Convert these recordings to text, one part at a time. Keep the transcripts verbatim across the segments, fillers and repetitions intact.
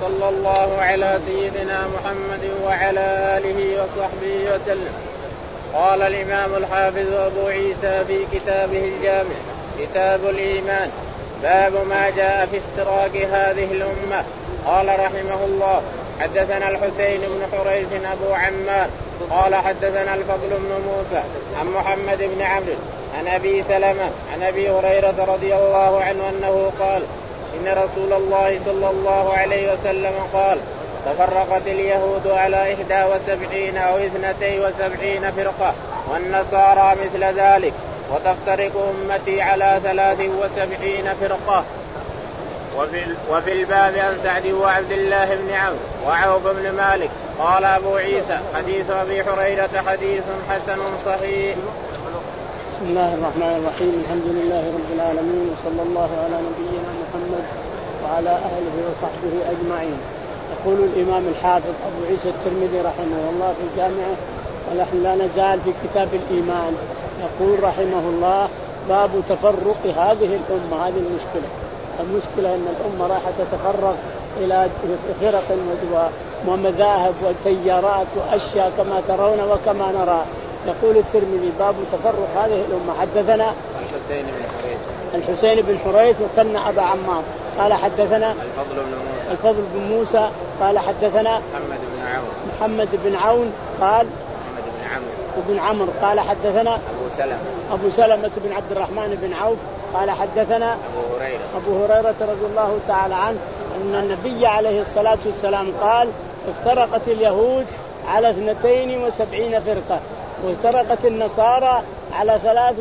وصلى الله على سيدنا محمد وعلى آله وصحبه وسلم. قال الإمام الحافظ أبو عيسى في كتابه الجامع كتاب الإيمان باب ما جاء في افتراق هذه الأمة. قال رحمه الله حدثنا الحسين بن حريث أبو عمار قال حدثنا الفضل بن موسى عن محمد بن عمرو عن أبي سلمة عن أبي هريرة رضي الله عنه أنه قال إن رسول الله صلى الله عليه وسلم قال تفرقت اليهود على إحدى وسبعين أو اثنتي وسبعين فرقة والنصارى مثل ذلك وتفترق أمتي على ثلاث وسبعين فرقة. وفي الباب عن سعد وعبد الله بن عمرو وعوف بن مالك. قال أبو عيسى حديث أبي هريرة حديث حسن صحيح. بسم الله الرحمن الرحيم الحمد لله رب العالمين وصلى الله على نبينا محمد وعلى آله وصحبه أجمعين. يقول الإمام الحافظ أبو عيسى الترمذي رحمه الله في جامعه ونحن لا نزال في كتاب الإيمان. يقول رحمه الله باب تفرق هذه الأمة. هذه المشكلة المشكلة أن الأمة راح تتفرق إلى فرق ومذاهب وتيارات وأشياء كما ترون وكما نرى. يقول الترمذي باب تفرق هذه الأمة. حدثنا الحسين بن حريث الحسين بن حريث وكنا أبا عمار قال حدثنا الفضل بن موسى الفضل بن موسى قال حدثنا محمد بن عون محمد بن عون قال محمد بن عمرو وابن عمرو قال حدثنا أبو سلمة أبو سلمة بن عبد الرحمن بن عوف قال حدثنا أبو هريرة أبو هريرة رضي الله تعالى عنه أن النبي عليه الصلاة والسلام قال افترقت اليهود على اثنتين وسبعين فرقة وافترقت النصارى على ثلاث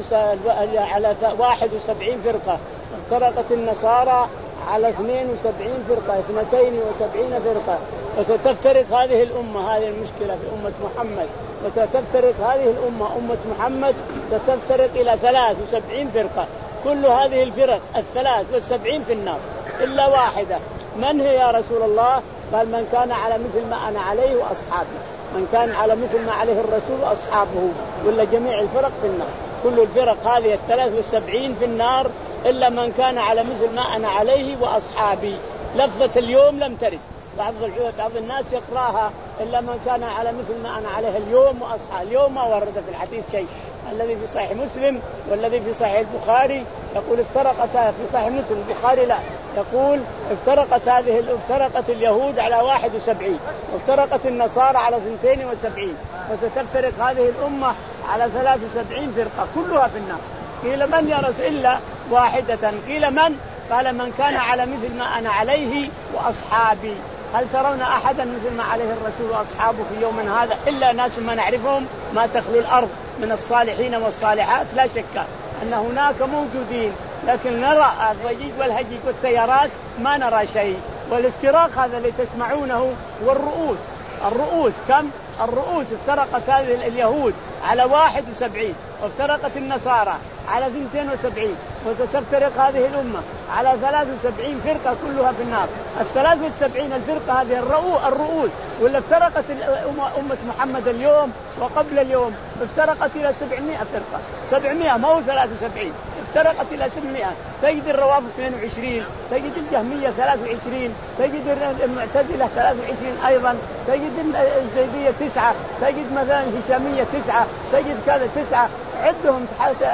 على واحد وسبعين فرقة وافترقت النصارى على اثنين وسبعين فرقة اثنتين وسبعين فرقة وستفترق هذه الأمة. هذه المشكلة في أمة محمد. وستفترق هذه الأمة أمة محمد ستفترق إلى ثلاث وسبعين فرقة. كل هذه الفرق الثلاث والسبعين في النار إلا واحدة. من هي يا رسول الله؟ قال من كان على مثل ما أنا عليه وأصحابي. من كان على مثل ما عليه الرسول وأصحابه ولا جميع الفرق في النار. كل الفرق هذه الثلاث والسبعين في النار إلا من كان على مثل ما أنا عليه وأصحابي. لفظة اليوم لم ترد. بعض بعض الناس يقراها إلا من كان على مثل ما أنا عليه اليوم وأصحابي. اليوم ما ورد في الحديث شيء. الذي في صحيح مسلم والذي في صحيح البخاري يقول افترقت في صحيح مسلم البخاري لا يقول افترقت هذه افترقت اليهود على واحد وسبعين وافترقت النصارى على اثنتين وسبعين وستفترق هذه الأمة على ثلاث وسبعين فرقة كلها في النار. قيل من يا رسول الله؟ واحدة. قيل من؟ قال من كان على مثل ما أنا عليه وأصحابي. هل ترون أحدا مثل ما عليه الرسول وأصحابه في يوم هذا إلا ناس ما نعرفهم ما تخلو الأرض من الصالحين والصالحات؟ لا شك أن هناك موجودين لكن نرى الضجيج والهجيج والتيارات ما نرى شيء. والافتراق هذا اللي تسمعونه والرؤوس الرؤوس كم؟ الرؤوس افترقت هذه اليهود على واحد وسبعين وافترقت النصارى على اثنتين وسبعين وستفترق هذه الأمة على ثلاث وسبعين فرقة كلها في النار. الثلاث والسبعين الفرقة هذه الرؤوس ولا افترقت أمة محمد اليوم وقبل اليوم افترقت إلى سبعمائة فرقة. سبعمائة ما هو ثلاث وسبعين افترقت إلى سبعمائة. تجد الروافض اثنين وعشرين تجد الجهمية ثلاث وعشرين تجد المعتزلة ثلاث وعشرين أيضا تجد الزيدية تسعة تجد مثلا الهشامية تسعة تجد كذا تسعة عدهم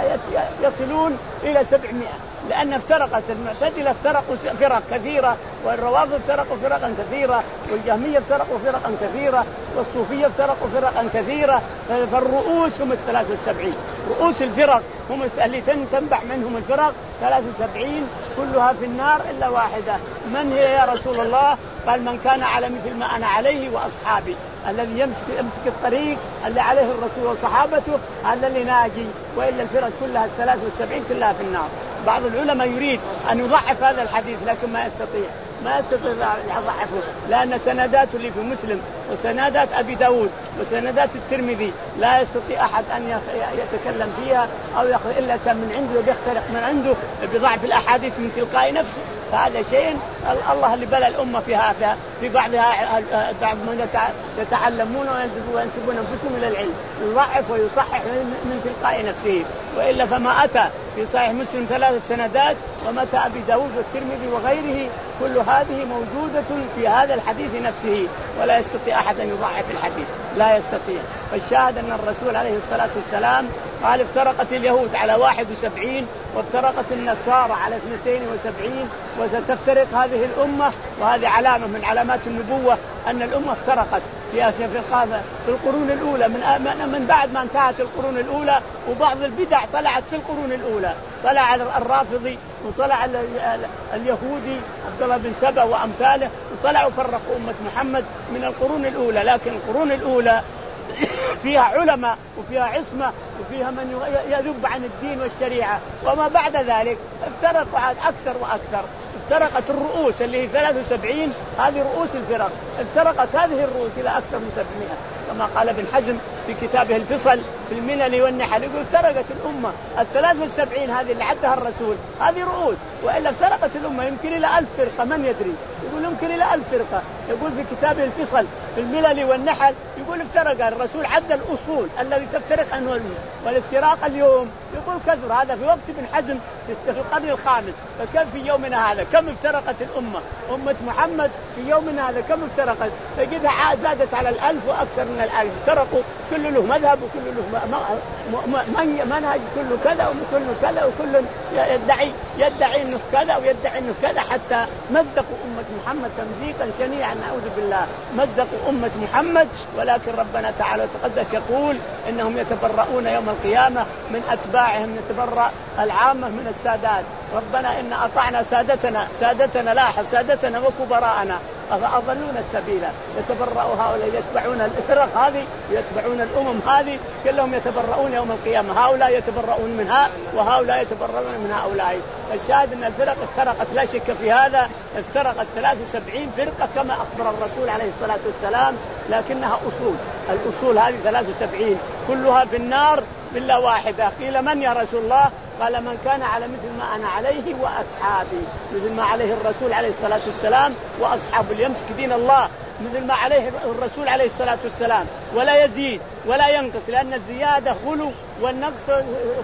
يصلون إلى سبعمائة لأن افترقت المعتزلة افترقوا فرق كثيرة والروافض افترقوا فرقا كثيرة والجهمية افترقوا فرقا كثيرة والصوفية افترقوا فرقا كثيرة. فالرؤوس هم الثلاث والسبعين. رؤوس الفرق هم اللي تنبع منهم الفرق ثلاث وسبعين كلها في النار إلا واحدة. من هي يا رسول الله؟ قال من كان على مثل ما أنا عليه وأصحابي. الذي يمسك يمسك الطريق اللي عليه الرسول وصحابته هذا اللي ناجي. وإلا الفرق كلها الثلاث والسبعين كلها في النار. بعض العلماء يريد أن يضعف هذا الحديث لكن ما يستطيع ما يستطيع يضعفه لأن سندات اللي في مسلم وسندات أبي داود وسندات الترمذي لا يستطيع أحد أن يتكلم فيها أو يأخذ إلا من عنده بيخترق من عنده بضعف الأحاديث من تلقاء نفسه. فهذا شيء الله اللي بلى الأمة فيها في بعضها بعض من يتعلمون وينسبون أنفسهم إلى العلم يضعف ويصحح من تلقاء نفسه. وإلا فما أتى في صحيح مسلم ثلاثة سندات ومتى أبي داود والترمذي وغيره، كل هذه موجودة في هذا الحديث نفسه، ولا يستطيع أحد أن يضعف الحديث، لا يستطيع. فالشاهد أن الرسول عليه الصلاة والسلام قال افترقت اليهود على واحد وسبعين وافترقت النصارى على اثنتين وسبعين وستفترق هذه الأمة، وهذه علامة من علامات النبوة أن الأمة افترقت في في في القرون الأولى، من من بعد ما انتهت القرون الأولى، وبعض البدع طلعت في القرون الأولى، طلع الرافضي وطلع اليهودي عبد الله بن سبأ وأمثاله، وطلعوا فرقوا أمة محمد من القرون الأولى. لكن القرون الأولى فيها علماء وفيها عصمة وفيها من يذب عن الدين والشريعة، وما بعد ذلك افترقوا عاد أكثر وأكثر. افترقت الرؤوس اللي هي ثلاث وسبعين، هذه رؤوس الفرق، افترقت هذه الرؤوس إلى أكثر من سبعمائة، كما قال ابن حزم في كتابه الفصل في الملل والنحل، يقول افترقت الأمة الثلاث والسبعين هذه اللي عدها الرسول، هذه رؤوس، وإلا افترقت الأمة يمكن إلى ألف فرقة، من يدري، يقول يمكن إلى ألف فرقة. يقول في كتابه الفصل في الملل والنحل، يقول افترق الرسول عد الأصول الذي تفترق عنه الأمة، والافتراق اليوم يقول كثر. هذا في وقت ابن حزم في القرن الخامس، فكم في يومنا هذا كم افترقت الأمة، أمة محمد في يومنا هذا كم افترقت، فجدها زادت على الألف وأكثر من الألف، افترقوا، كل له مذهب وكل له منهج، كل كذا وكل كذا، وكل يدعي يدعي انه كذا ويدعي انه كذا، حتى مزقوا أمة محمد تمزيقا شنيعا، نعوذ بالله، مزقوا أمة محمد. ولكن ربنا تعالى وتقدس يقول إنهم يتبرؤون يوم القيامة من أتباعهم، يتبرأ العامة من السادات. ربنا إن أطعنا سادتنا سادتنا لاحظ سادتنا وكبراءنا فأضلونا السبيل، يتبرأ هؤلاء يتبعون الفرق هذه، يتبعون الأمم هذه، كلهم يتبرؤون يوم القيامة، هؤلاء يتبرؤون منها وهؤلاء يتبرؤون من هؤلاء. الشاهد أن الفرق افترقت لا شك في هذا، افترقت ثلاث وسبعين فرقة كما أخبر الرسول عليه الصلاة والسلام، لكنها أصول، الأصول هذه ثلاث وسبعين كلها في النار إلا واحدة. قيل من يا رسول الله؟ قال من كان على مثل ما أنا عليه وأصحابي، مثل ما عليه الرسول عليه الصلاة والسلام وأصحابه اللي يمسك دين الله مثل ما عليه الرسول عليه الصلاة والسلام، ولا يزيد ولا ينقص، لأن الزيادة غلو والنقص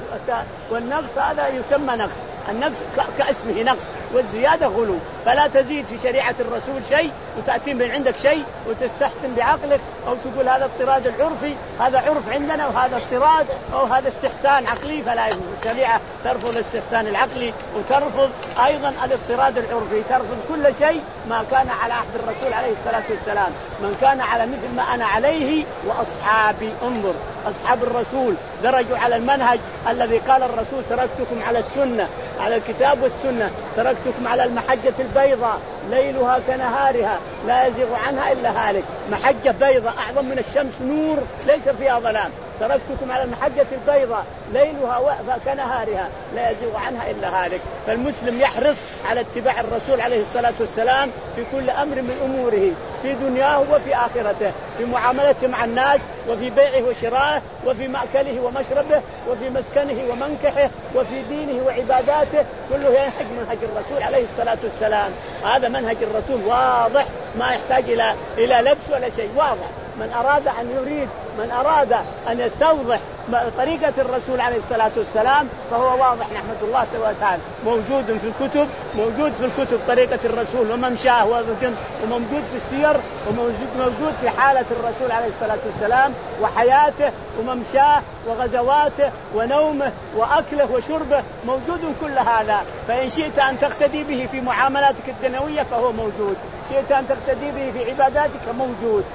والنقص هذا يسمى نقص، النقص كاسمه نقص والزيادة غلو، فلا تزيد في شريعة الرسول شيء وتأتي من عندك شيء وتستحسن بعقلك أو تقول هذا اضطراد العرفي، هذا عرف عندنا وهذا اضطراد أو هذا استحسان عقلي، فلا يجوز. الشريعة ترفض الاستحسان العقلي وترفض أيضا الاضطراد العرفي، ترفض كل شيء ما كان على عهد الرسول عليه الصلاة والسلام، من كان على مثل ما أنا عليه وأصحابي. انظر أصحاب الرسول درجوا على المنهج الذي قال الرسول تركتكم على السنة، على الكتاب والسنة، تركتكم على المحجة البيضاء ليلها كنهارها لا يزيغ عنها إلا هالك، محجة بيضاء أعظم من الشمس نور ليس فيها ظلام، تركتكم على المحجة البيضاء ليلها كنهارها لا يزيغ عنها إلا هالك. فالمسلم يحرص على اتباع الرسول عليه الصلاة والسلام في كل أمر من أموره، في دنياه وفي آخرته، في معاملته مع الناس وفي بيعه وشرائه وفي مأكله ومشربه وفي مسكنه ومنكحه وفي دينه وعباداته، كله ينهج منهج الرسول عليه الصلاة والسلام. هذا منهج الرسول واضح ما يحتاج إلى إلى لبس ولا شيء، واضح. من أراد أن يريد من أراد أن يستوضح طريقة الرسول عليه الصلاة والسلام فهو واضح، نحمد الله تعالى، موجود في الكتب، موجود في الكتب طريقة الرسول وممشاه وموجود في السير، وموجود موجود في حالة الرسول عليه الصلاة والسلام وحياته وممشاه وغزواته ونومه وأكله وشربه، موجود كل هذا. فإن شئت أن تقتدي به في معاملاتك الدنيوية فهو موجود، شئت أن تقتدي به في عباداتك موجود،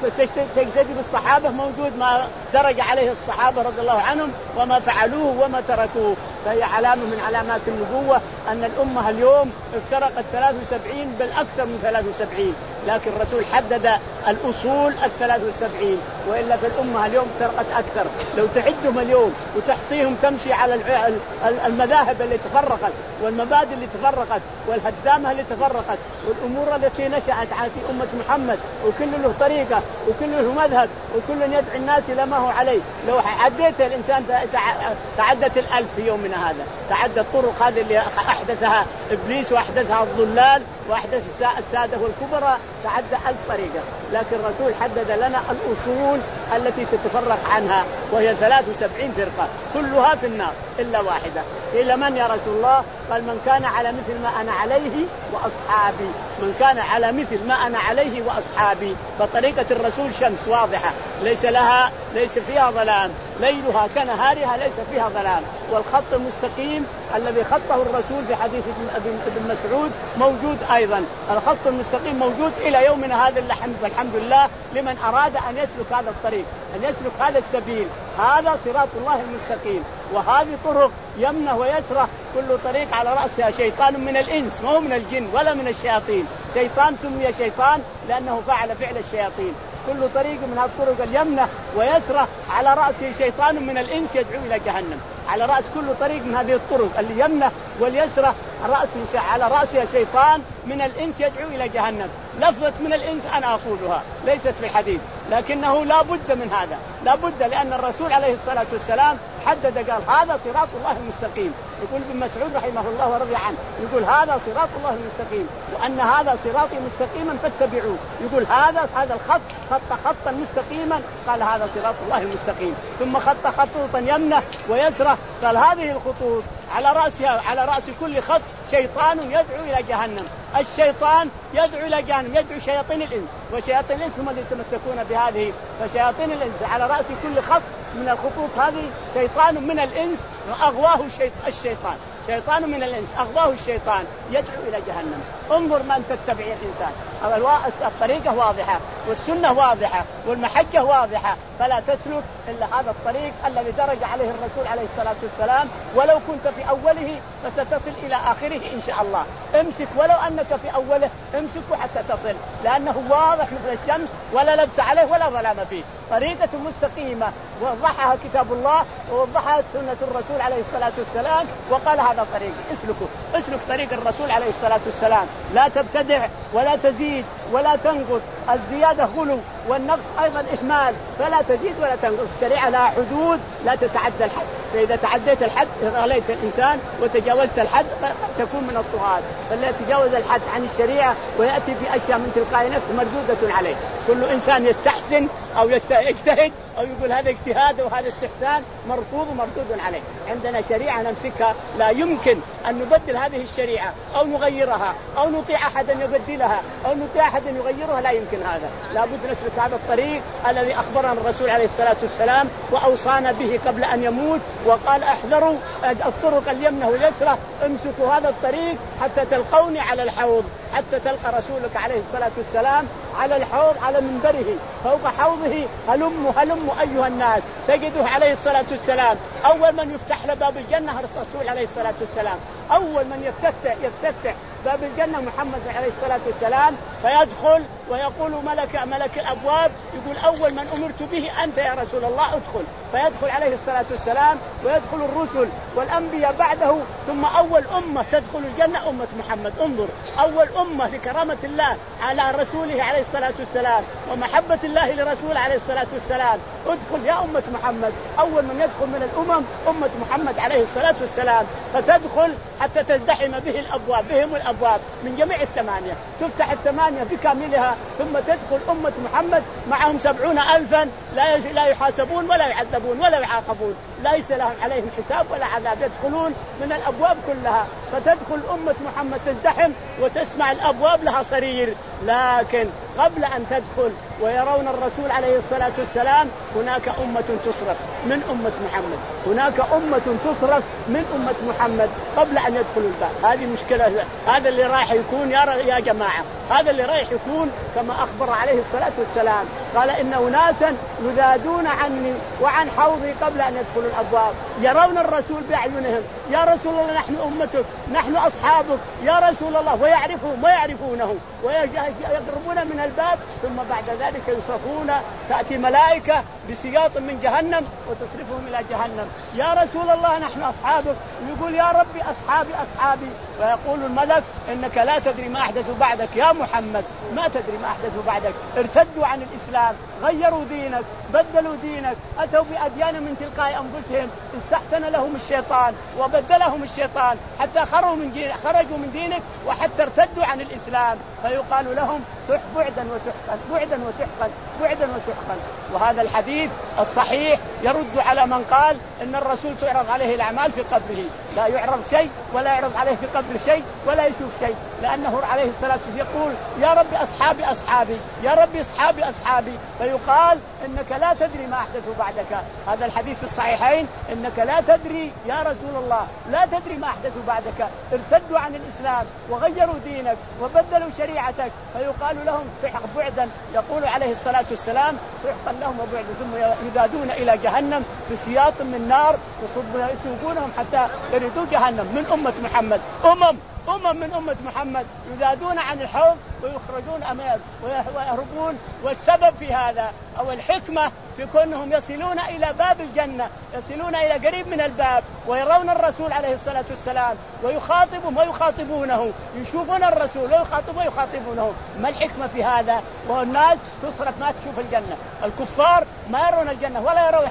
تقتدي بالصحابة موجود ما درج عليه الصحابة رضي الله عنهم وما فعلوه وما تركوه. فهي علامة من علامات النبوة أن الأمة اليوم افترقت ثلاث وسبعين بل أكثر من ثلاث وسبعين، لكن الرسول حدد الأصول الثلاث وسبعين، وإلا في الأمة اليوم افترقت أكثر. لو تعدهم اليوم وتحصيهم تمشي على المذاهب اللي تفرقت والمبادئ اللي تفرقت والهدامة اللي تفرقت والأمور التي نشأت في أمة محمد، وكل له طريقة وكل له مذهب وكل يدعي الناس إلى ما هو عليه. لو عديت الإنسان تعدت الألف في يومنا هذا، تعدى الطرق هذه اللي أحدثها إبليس وأحدثها الضلال وأحدث السادة والكبرى تعدى ألف طريقة، لكن الرسول حدد لنا الأصول التي تتفرق عنها، وهي ثلاث وسبعين فرقة كلها في النار إلا واحدة. إلى من يا رسول الله؟ قال من كان على مثل ما أنا عليه وأصحابي، من كان على مثل ما أنا عليه وأصحابي. فطريقة الرسول شمس واضحة ليس لها ليس فيها ظلام، ليلها كنهارها ليس فيها ظلام. والخط المستقيم الذي خطه الرسول في حديث ابن مسعود موجود أيضا، الخط المستقيم موجود إلى يومنا هذا الحمد لله لمن أراد أن يسلك هذا الطريق، أن يسلك هذا السبيل. هذا صراط الله المستقيم، وهذه طرق يمنة ويسرة، كل طريق على رأسها شيطان من الإنس، ما هو من الجن ولا من الشياطين. شيطان سمي شيطان لأنه فعل فعل الشياطين. كل طريق من هذه الطرق اليمنة ويسرة على رأسه شيطان من الإنس يدعو إلى جهنم. على رأس كل طريق من هذه الطرق اليمنة واليسرة على رأسها شيطان من الإنس يدعو إلى جهنم. لفظة من الإنس أنا أقولها ليست في الحديث، لكنه لا بد من هذا، لا بد، لأن الرسول عليه الصلاة والسلام حدد قال هذا صراط الله المستقيم. يقول ابن مسعود رحمه الله ورضي عنه يقول هذا صراط الله المستقيم، وأن هذا صراطي مستقيما فاتبعوه. يقول هذا هذا الخط خط خطا مستقيما، قال هذا صراط الله المستقيم. ثم خط خطوطا يمنة ويسرة، قال هذه الخطوط على رأسها على رأس كل خط شيطان يدعو إلى جهنم. الشيطان يدعو إلى جهنم، يدعو شياطين الإنس، وشياطين الإنس هم اللي يتمسكون بهذه. فشياطين الإنس على رأس كل خط من الخطوط هذه شيطان من الإنس أغواه الشيطان، شيطان من الإنس أغواه الشيطان يدعو إلى جهنم. انظر من تتبع الإنسان. الطريقة واضحة والسنة واضحة والمحجة واضحة، فلا تسلك إلا هذا الطريق الذي درج عليه الرسول عليه الصلاة والسلام. ولو كنت في أوله فستصل إلى آخره إن شاء الله. امسك ولو أنك في أوله، امسك حتى تصل، لأنه واضح مثل الشمس ولا لبس عليه ولا ظلام فيه. طريقة مستقيمة ووضحها كتاب الله ووضحها سنة الرسول عليه الصلاة والسلام، وقال هذا طريق اسلكه، اسلك طريق الرسول عليه الصلاة والسلام. لا تبتدع ولا تزيد ولا تنقص، الزيادة غلو والنقص أيضا إهمال، فلا تزيد ولا تنقص. الشريعة لها حدود لا تتعدى الحد، فإذا تعديت الحد غليت الإنسان وتجاوزت الحد تكون من الطغاة. فلا يتجاوز الحد عن الشريعة ويأتي بأشياء من تلقاء نفسه مردودة عليه. كل إنسان يستحسن أو يجتهد أو يقول هذا اجتهاد وهذا استحسان مرفوض ومردود عليه. عندنا شريعة نمسكها، لا يمكن أن نبدل هذه الشريعة أو نغيرها أو نطيع أحدا يبدلها أو نطيع أحدا يغيرها، لا يمكن هذا. لا بد نسلك هذا الطريق الذي أخبرنا الرسول عليه الصلاة والسلام وأوصانا به قبل أن يموت، وقال احذروا الطرق اليمنة واليسرى، امسكوا هذا الطريق حتى تلقوني على الحوض، حتى تلقى رسولك عليه الصلاة والسلام على الحوض على منبره فوق حوضه. هلموا هلموا أيها الناس، تجده عليه الصلاة والسلام أول من يفتح له باب الجنة الرسول عليه الصلاة والسلام، أول من يفتح يفتح باب الجنة محمد عليه الصلاة والسلام، فيدخل ويقول ملك ملك الأبواب يقول أول من أمرت به أنت يا رسول الله ادخل، فيدخل عليه الصلاة والسلام ويدخل الرسل والأنبياء بعده، ثم أول أمة تدخل الجنة أمة محمد. انظر، أول أمة لكرامة الله على رسوله عليه الصلاة والسلام ومحبة الله لرسوله عليه الصلاة والسلام، ادخل يا أمة محمد. أول من يدخل من الأمم أمة محمد عليه الصلاة والسلام، فتدخل حتى تزدحم به الأبواب، بهم الأبواب من جميع الثمانية، تفتح الثمانية بكاملها، ثم تدخل أمة محمد معهم سبعون ألفا لا لا يحاسبون ولا يعذبون ولا يعاقبون، ليس لهم عليهم حساب ولا عذاب، يدخلون من الأبواب كلها. فتدخل أمة محمد تزدحم وتسمع الأبواب لها صرير، لكن قبل أن تدخل ويرون الرسول عليه الصلاة والسلام هناك أمة تصرف من أمة محمد، هناك أمة تصرف من أمة محمد قبل أن يدخلوا الباب. هذه مشكلة. هذا اللي رايح يكون يا يا جماعة، هذا اللي رايح يكون كما أخبر عليه الصلاة والسلام، قال إن أناسا يذادون عني وعن حوضي قبل أن يدخلوا الأبواب، يرون الرسول بأعينهم، يا رسول الله نحن أمتك نحن أصحابك يا رسول الله، ويعرفهم ويعرفونه ويقربون من الباب، ثم بعد ذلك يصفون، تأتي ملائكة بسياط من جهنم وتصرفهم إلى جهنم. يا رسول الله نحن أصحابك، ويقول يا ربي أصحابي أصحابي، ويقول الملك إنك لا تدري ما أحدثوا بعدك يا محمد، ما تدري ما أحدثوا بعدك، ارتدوا عن الإسلام، غيروا دينك، بدلوا دينك، أتوا بأديان من تلقاء أنفسهم، استحسن لهم الشيطان وبدلهم الشيطان حتى خرجوا من دينك خرجوا من دينك وحتى ارتدوا عن الإسلام، فيقال لهم سح بعدا وسحقا بعدا وسحقا بعدا وسحقا. وهذا الحديث الصحيح يرد على من قال إن الرسول تعرض عليه الأعمال في قبره، لا يعرض شيء ولا يعرض عليه في قبر شيء ولا يشوف شيء، لأنه عليه الصلاة والسلام يقول يا ربي أصحابي أصحابي يا ربي أصحابي أصحابي، فيقال إنك لا تدري ما أحدثوا بعدك. هذا الحديث في الصحيحين إنك لا تدري يا رسول الله لا تدري ما أحدثوا بعدك، ارتدوا عن الإسلام وغيروا دينك وبدلوا شريعتك، فيقال لهم سحق بعدا. يقول عليه الصلاة والسلام سحقا لهم وبعدا، ثم يدادون إلى جهنم بسياط من نار يسوقونهم حتى يردوا جهنم من أمة محمد. أمم أمم من أمة محمد يذادون عن الحوض ويخرجون أمام ويهربون. والسبب في هذا أو الحكمة في كونهم يصلون إلى باب الجنة، يصلون إلى قريب من الباب ويرون الرسول عليه الصلاة والسلام ويخاطبهم ويخاطبونه، يشوفون الرسول ويخاطب ويخاطبونه. ما الحكمة في هذا؟ والناس تصرف ما تشوف الجنة، الكفار ما يرون الجنة ولا يرون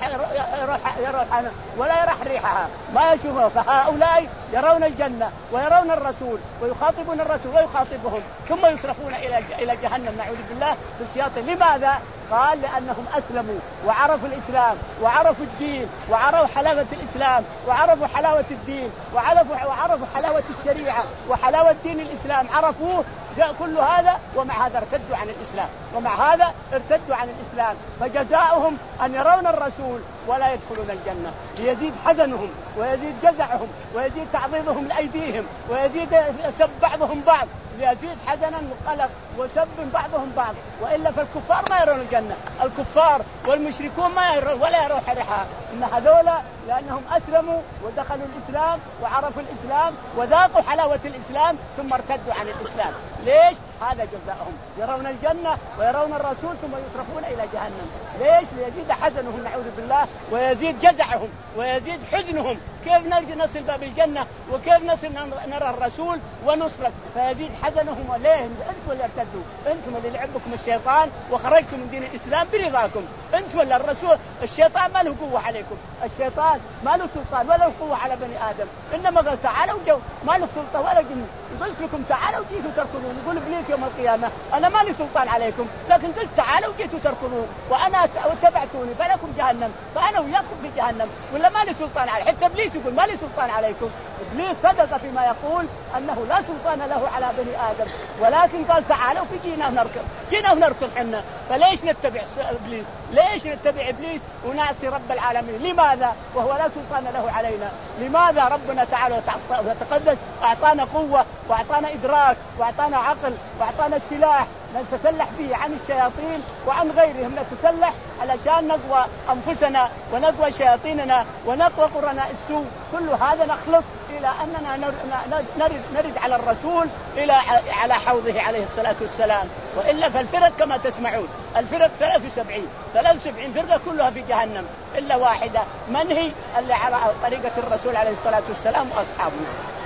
يروح ولا يرح ريحها، ما يشوفها، فهؤلاء يرون الجنة ويرون الرسول ويخاطبون الرسول ويخاطبهم، ثم يصرفون إلى إلى جهنم نعوذ بالله بالسياط. لماذا؟ قال لأنهم أسلموا وعرفوا الإسلام وعرفوا الدين وعرفوا حلاوة الإسلام وعرفوا حلاوة الدين وعرفوا وعرفوا حلاوة الشريعة وحلاوة دين الإسلام، عرفوه كل هذا، ومع هذا ارتدوا عن الإسلام ومع هذا ارتدوا عن الإسلام، فجزاؤهم أن يرون الرسول ولا يدخلون الجنة، ليزيد حزنهم ويزيد جزعهم ويزيد تعظيمهم لأيديهم ويزيد سب بعضهم بعض، ليزيد حزنا وقلق وسب بعضهم بعض. وإلا فالكفار ما يرون الجنة، الكفار والمشركون ما يرون ولا يرون حرحها، إن هذولا لأنهم أسلموا ودخلوا الإسلام وعرفوا الإسلام وذاقوا حلاوة الإسلام ثم ارتدوا عن الإسلام. ليش؟ هذا جزاؤهم، يرون الجنة ويرون الرسول ثم يصرفون إلى جهنم. ليش؟ ليزيد حزنهم نعوذ بالله ويزيد جزعهم ويزيد حزنهم، كيف نرجع نصل باب الجنة وكيف نصل نرى الرسول ونصرف، فيزيد حزنهم. وليه؟ أنتم اللي ارتدوا، أنتم اللي لعبكم الشيطان وخرجتم من دين الإسلام برضاكم، أنتم ولا الرسول. الشيطان ما له قوة عليكم، الشيطان ما له سلطان ولا له قوة على بني آدم، إنما قال تعالوا جو، ما له سلطة ولا جن، يقول لكم تعالوا جيتوا تركضون، يقول إبليس يوم القيامة أنا ما لي سلطان عليكم، لكن قلت تعالوا جيتوا تركضون وأنا اتبعتوني فلكم جهنم، فأنا وياكم في جهنم، ولا ما لي سلطان عليكم. حتى إبليس يقول ما لي سلطان عليكم. إبليس صدق فيما يقول أنه لا سلطان له على بني آدم، ولكن قال تعالوا في جينا نركض، جينا ونركض حنا. فليش نتبع إبليس؟ ليش نتبع إبليس ونعصي رب العالمين؟ لماذا وهو لا سلطان له علينا؟ لماذا ربنا تعالى وتقدس أعطانا قوة وأعطانا إدراك وأعطانا عقل وأعطانا سلاح نتسلح به عن الشياطين وعن غيرهم، نتسلح علشان نقوى أنفسنا ونقوى شياطيننا ونقوى قرناء السوء. كل هذا نخلص إلى أننا نرد, نرد على الرسول إلى على حوضه عليه الصلاة والسلام. وإلا فالفرق كما تسمعون الفرق ثلاث وسبعين ثلاث وسبعين فرقة كلها في جهنم إلا واحدة، من هي؟ اللي على طريقة الرسول عليه الصلاة والسلام وأصحابنا.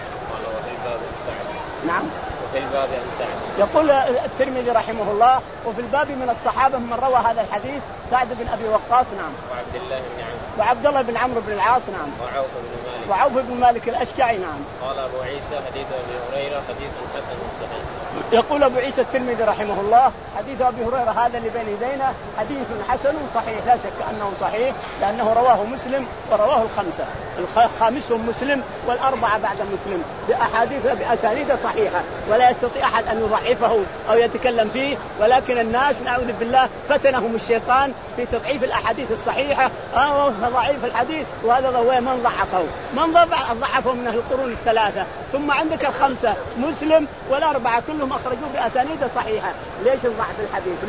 نعم. وفي الباب عن سعد. يقول الترمذي رحمه الله وفي الباب من الصحابة من روى هذا الحديث سعد بن أبي وقاص نعم، وعبد الله بن عمرو وعبد الله بن عمرو بن العاص نعم، وعوف بن مالك وعوف بن مالك الأشجعي نعم. قال أبو عيسى حديث أبي هريرة حديث حسن صحيح. يقول أبو عيسى الترمذي رحمه الله حديث أبي هريرة هذا اللي بين يدينا حديث حسن صحيح، لا شك أنه صحيح لأنه رواه مسلم ورواه الخمسة، الخامسهم مسلم والأربعة بعد مسلم بأحاديث بأسانيد صحيحة، ولا يستطيع أحد أن يضعفه أو يتكلم فيه، ولكن الناس نعوذ بالله فتنهم الشيطان في تضعيف الأحاديث الصحيحة أو ضعيف الحديث، وهذا هو من ضعفه من ضعفه من القرون الثلاثة. ثم عندك الخمسة مسلم والأربعة كلهم أخرجوا بأسانيد صحيحة. ليش الضعف الحديث؟ ليش؟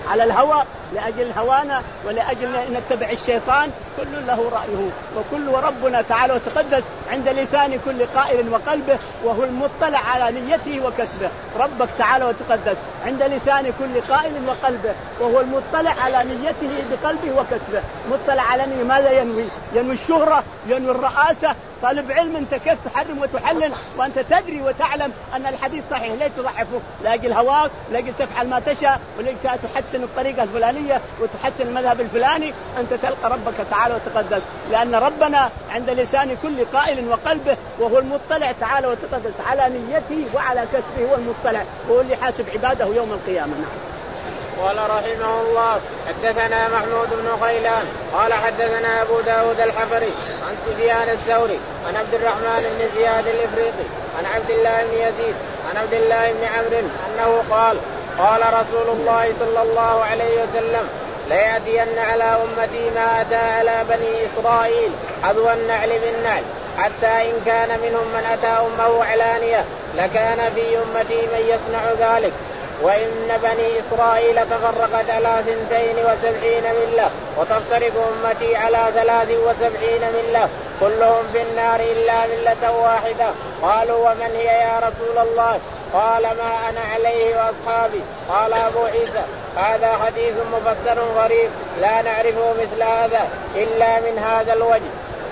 على الهوى لأجل هوانا ولأجل أن نتبع الشيطان، كل له رأيه، وكل وربنا تعالى وتقدس عند لسان كل قائل وقلبه، وهو المطلع على نيته وكسبه. ربك تعالى وتقدس عند لسان كل قائل وقلبه، وهو المطلع على نيته بقلبه وكسبه. مطلع على نية ماذا ينوي؟ ينوي الشهرة، ينوي الرئاسة. طالب علم أنت كيف تحرم وتحلل وأنت تدري وتعلم أن الحديث صحيح؟ ليه تضعفه؟ لأجل هواك، لأجل تفعل ما تشاء، ولأجل تحسن الطريقة الفلانية وتحسن المذهب الفلاني. أنت تلقى ربك تعالى وتقدس، لأن ربنا عند لسان كل قائل وقلبه، وهو المطلع تعالى وتقدس على نيته وعلى كسبه. هو المطلع، وهو اللي حاسب عباده يوم القيامة. نعم. قال رحمه الله حدثنا محمود بن غيلان قال حدثنا أبو داود الحفري عن سفيان الثوري عن عبد الرحمن بن زياد الإفريقي عن عبد الله بن يزيد عن عبد الله بن عمرو أنه قال قال رسول الله صلى الله عليه وسلم ليأتين على أمتي ما أتى على بني إسرائيل حذو النعل بالنعل، حتى إن كان منهم من أتى أمه علانية لكان في أمتي من يصنع ذلك. وإن بني إسرائيل تفرقت على ثنتين وسبعين ملة، وتفترق أمتي على ثلاث وسبعين ملة، كلهم في النار إلا ملة واحدة. قالوا ومن هي يا رسول الله؟ قال ما أنا عليه وأصحابي. قال أبو عيسى هذا حديث مفسر غريب لا نعرفه مثل هذا إلا من هذا الوجه.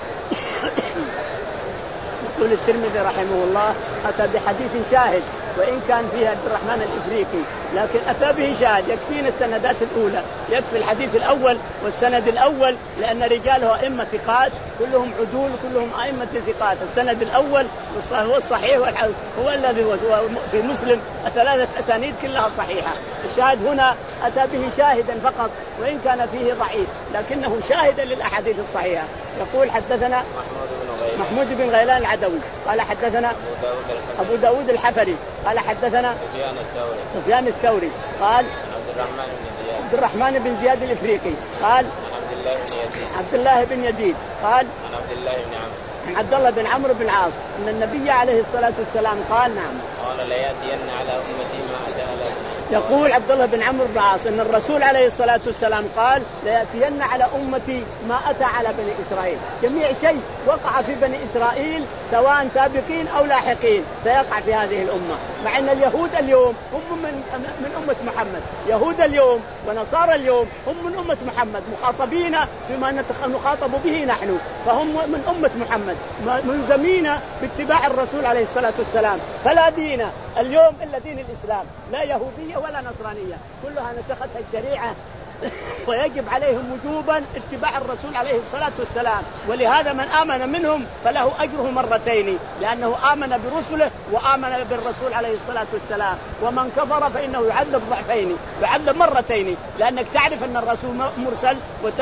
يقول الترمذي رحمه الله أتى بحديث شاهد، وإن كان فيه عبد الرحمن الإفريقي، لكن أتى به شاهد يكفينا السندات الأولى، يكفي الحديث الأول والسند الأول، لأن رجاله أئمة ثقات كلهم عدول كلهم أئمة ثقات. السند الأول هو الصحيح هو الذي في مسلم الثلاثة أسانيد كلها صحيحة. الشاهد هنا أتى به شاهدا فقط، وإن كان فيه ضعيف لكنه شاهدا للأحاديث الصحيحة. يقول حدثنا محمود بن غيلان العدوي قال حدثنا أبو داود الحفري قال حدثنا سفيان الثوري سفيان الثوري قال عبد الرحمن بن زياد عبد الرحمن بن زياد الإفريقي قال عبد الله بن يزيد عبد الله بن يزيد قال عن عبد الله بن عمرو عن عبد الله بن عمرو بن العاص أن النبي عليه الصلاة والسلام قال نعم قال ليأتين على أمتي ما أتى على. يقول عبد الله بن عمرو بن العاص أن الرسول عليه الصلاة والسلام قال ليأتين على أمتي ما أتى على بني إسرائيل. جميع شيء وقع في بني إسرائيل سواء سابقين أو لاحقين سيقع في هذه الأمة، مع أن اليهود اليوم هم من من أمة محمد. يهود اليوم ونصارى اليوم هم من أمة محمد، مخاطبين بما نخاطب به نحن، فهم من أمة محمد ملزمين باتباع الرسول عليه الصلاة والسلام. فلا دين اليوم إلا دين الإسلام، لا يهودية ولا نصرانية، كلها نسختها الشريعة ويجب عليهم وجوبا اتباع الرسول عليه الصلاة والسلام. ولهذا من آمن منهم فله أجره مرتين، لأنه آمن برسله وآمن بالرسول عليه الصلاة والسلام. ومن كفر فإنه يعذب ضعفين، يعذب مرتين، لأنك تعرف أن الرسول مرسل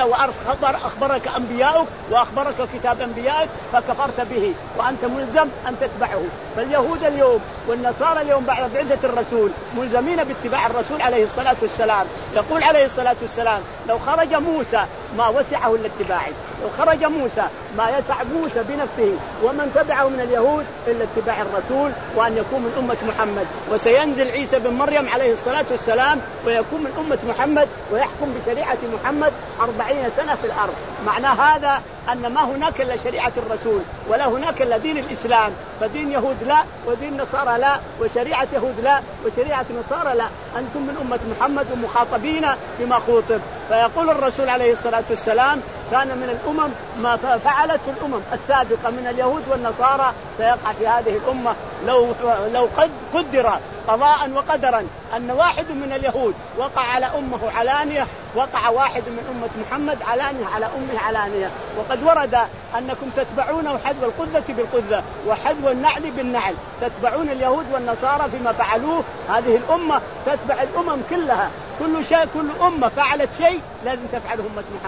وأخبرك أنبياؤك وأخبرك كتاب أنبيائك فكفرت به وأنت ملزم أن تتبعه. فاليهود اليوم والنصارى اليوم بعد بعثة الرسول ملزمين باتباع الرسول عليه الصلاة والسلام. يقول عليه الصلاة والسلام لو خرج موسى ما وسعه إلا اتباعي، لو خرج موسى ما يسع موسى بنفسه ومن تبعه من اليهود إلا اتباع الرسول وأن يكون من أمة محمد. وسينزل عيسى بن مريم عليه الصلاة والسلام ويكون من أمة محمد ويحكم بشريعة محمد أربعين سنة في الأرض. معنى هذا أن ما هناك إلا شريعة الرسول ولا هناك إلا دين الإسلام، فدين يهود لا ودين نصارى لا وشريعة يهود لا وشريعة نصارى لا. أنتم من أمة محمد ومخاطبين بما خوطب. فيقول الرسول عليه الصلاة والسلام كان من الأمم ما فعلت الأمم السابقة من اليهود والنصارى سيقع في هذه الأمة. لو لو قد قدر قضاء وقدرا أن واحد من اليهود وقع على أمه علانية وقع واحد من أمة محمد علانية على أمه علانية. وقد ورد أنكم تتبعونه حذو القذة بالقذة وحذو النعل بالنعل، تتبعون اليهود والنصارى فيما فعلوه. هذه الأمة تتبع الأمم كلها، كل شيء كل أمة فعلت شيء لازم تفعله أمة محمد.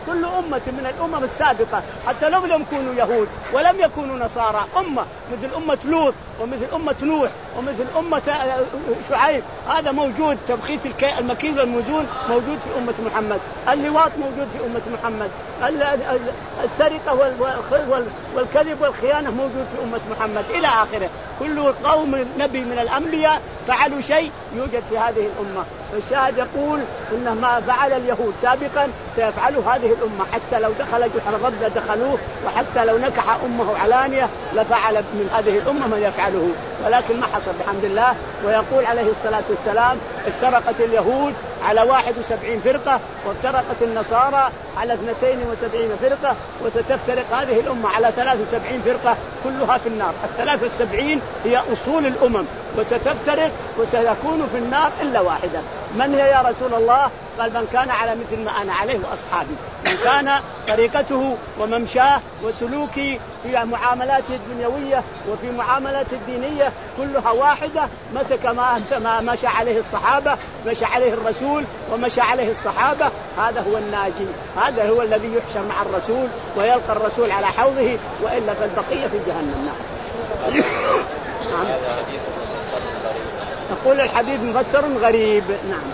كل أمة من الأمم السابقة حتى لو لم يكونوا يهود ولم يكونوا نصارى أمة مثل أمة لوط ومثل أمة نوح ومثل أمة شعيب، هذا موجود. تبخيس المكيل والموزون موجود في أمة محمد، اللواط موجود في أمة محمد، السرقة والكذب والخيانة موجود في أمة محمد إلى آخره. كل قوم نبي من الأنبياء فعلوا شيء يوجد في هذه الأمة. الشاهد يقول إن ما فعل اليهود سابقا سيفعله هذه الأمة، حتى لو دخل جحر ضب لدخلوه، وحتى لو نكح أمه علانية لفعل من هذه الأمة من يفعله، ولكن ما حصل بحمد الله. ويقول عليه الصلاة والسلام افترقت اليهود على واحد وسبعين فرقة وافترقت النصارى على اثنتين وسبعين فرقة، وستفترق هذه الأمة على ثلاث وسبعين فرقة كلها في النار. الثلاث والسبعين هي أصول الأمم، وستفترق وسيكون في النار إلا واحدة. من هي يا رسول الله؟ قال من كان على مثل ما أنا عليه وأصحابي، من كان طريقته وممشاه وسلوكي في معاملاته الدنيوية وفي معاملاته الدينية كلها واحدة، مسك ما مشى عليه الصحابة، مشى عليه الرسول ومشى عليه الصحابة، هذا هو الناجي، هذا هو الذي يحشر مع الرسول ويلقى الرسول على حوضه، وإلا فالبقية في جهنم. نعم. نقول الحديث مفسر غريب. نعم.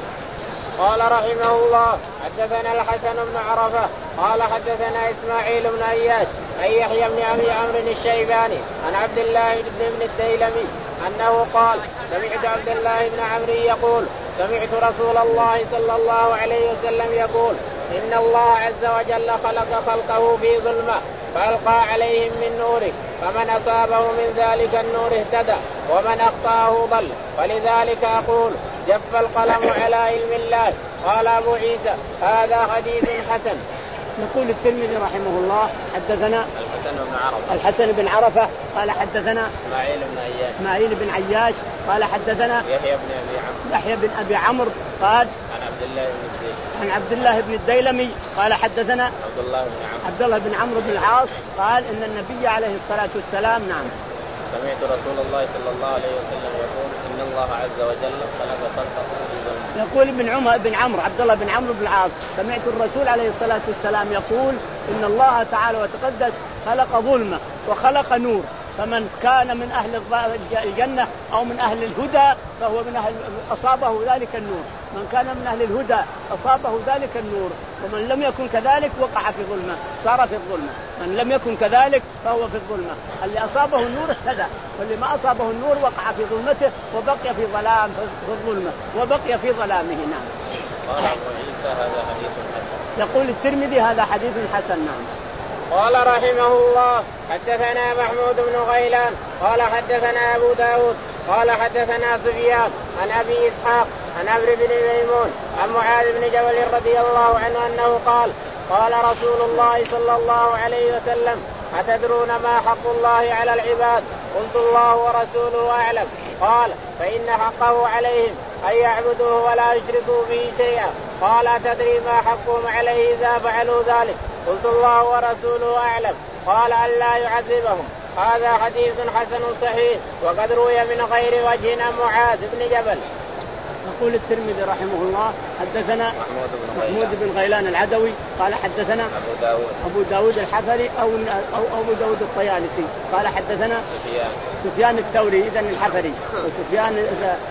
قال رحمه الله حدثنا الحسن بن عرفة قال حدثنا إسماعيل بن أياش عن يحيى بن أبي عمرو الشيباني عن عبد الله بن الديلمي أنه قال سمعت عبد الله بن عمرو يقول سمعت رسول الله صلى الله عليه وسلم يقول إن الله عز وجل خلق خلقه في ظلمة فألقى عليهم من نوره، فمن أصابه من ذلك النور اهتدى ومن أخطأه ضل، ولذلك أقول جف القلم على علم الله. قال أبو عيسى هذا حديث حسن. يقول الترمذي رحمه الله حدثنا الحسن بن عرفة الحسن بن عرفة قال حدثنا إسماعيل بن عياش إسماعيل بن عياش قال حدثنا يحيى بن أبي عمرو يحيى بن أبي عمرو قال عن عبد الله بن الديلمي عن عبد الله بن الديلمي قال حدثنا عبد الله بن عمرو عبد الله بن عمرو بن العاص قال إن النبي عليه الصلاة والسلام نعم سمعت رسول الله صلى الله عليه وسلم يقول إن الله عز وجل خلق خلقه في ظلمة. يقول ابن عمر بن عمرو عبد الله بن عمرو بن العاص سمعت الرسول عليه الصلاة والسلام يقول إن الله تعالى وتقدس خلق ظلمة وخلق نور، فمن كان من أهل الجنة أو من أهل الهدى فهو من أهل أصابه ذلك النور، من كان من أهل الهدى أصابه ذلك النور، ومن لم يكن كذلك وقع في ظلمة صار في الظلمة، من لم يكن كذلك فهو في الظلمة. اللي أصابه النور اهتدى، واللي ما أصابه النور وقع في ظلمته وبقي في ظلام في الظلمة وبقي في ظلامه. نعم. قال أبو عيسى هذا حديث حسن. يقول الترمذي هذا حديث حسن. نعم. قال رحمه الله حدثنا محمود بن غيلان قال حدثنا أبو داود قال حدثنا سفيان عن أبي إسحاق عن عمرو بن ميمون عن معاذ بن جبل رضي الله عنه أنه قال قال رسول الله صلى الله عليه وسلم أتدرون ما حق الله على العباد؟ قلت الله ورسوله أعلم. قال فإن حقه عليهم أن يعبدوه ولا يشركوا به شيئا. قال أتدري ما حقهم عليه إذا فعلوا ذلك؟ قلت الله ورسوله أعلم. قال ألا يعذبهم. هذا حديث حسن صحيح وقد روي من غير وجه عن معاذ بن جبل. يقول الترمذي رحمه الله حدثنا محمود بن محمود غيلان بن غيلان العدوي قال حدثنا أبو داود أبو داود الحفري أو أو أبو داود الطيالسي قال حدثنا سفيان سفيان الثوري إذن الحفري، وسفيان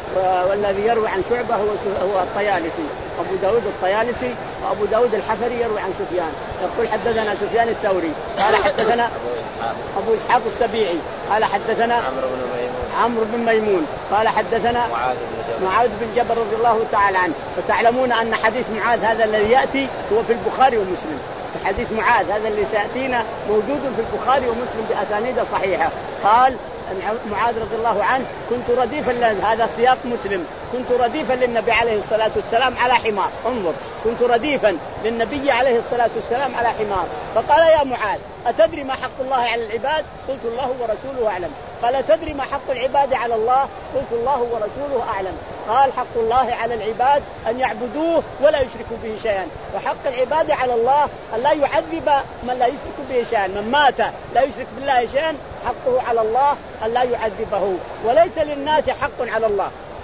والذي يروي عن شعبة هو الطيالسي، أبو داود الطيالسي وأبو داود الحفري يروي عن سفيان. يقول حدثنا سفيان الثوري قال حدثنا أبو إسحاق أبو إسحاق السبيعي قال حدثنا عمرو بن ميمون عمرو بن ميمون قال حدثنا معاذ بن جبل معاذ بن جبل رضي الله تعالى عنه. وتعلمون أن حديث معاذ هذا الذي يأتي هو في البخاري ومسلم، حديث معاذ هذا اللي سيأتينا موجود في البخاري ومسلم بأسانيد صحيحة. قال معاذ رضي الله عنه كنت رديفا، هذا سياق مسلم، كنت رديفا للنبي عليه الصلاة والسلام على حمار، انظر كنت رديفا للنبي عليه الصلاة والسلام على حمار، فقال يا معاذ أتدري ما حق الله على العباد؟ قلت الله ورسوله أعلم. قال تدري ما حق العباد على الله؟ قلت الله ورسوله أعلم. قال حق الله على العباد أن يعبدوه ولا يشركوا به شيئا، وحق العباد على الله أن لا يعذب من لا يشرك به شيئا، من مات لا يشرك بالله شيئا حقه على الله أن لا يعذبه، وليس للناس حق على الله.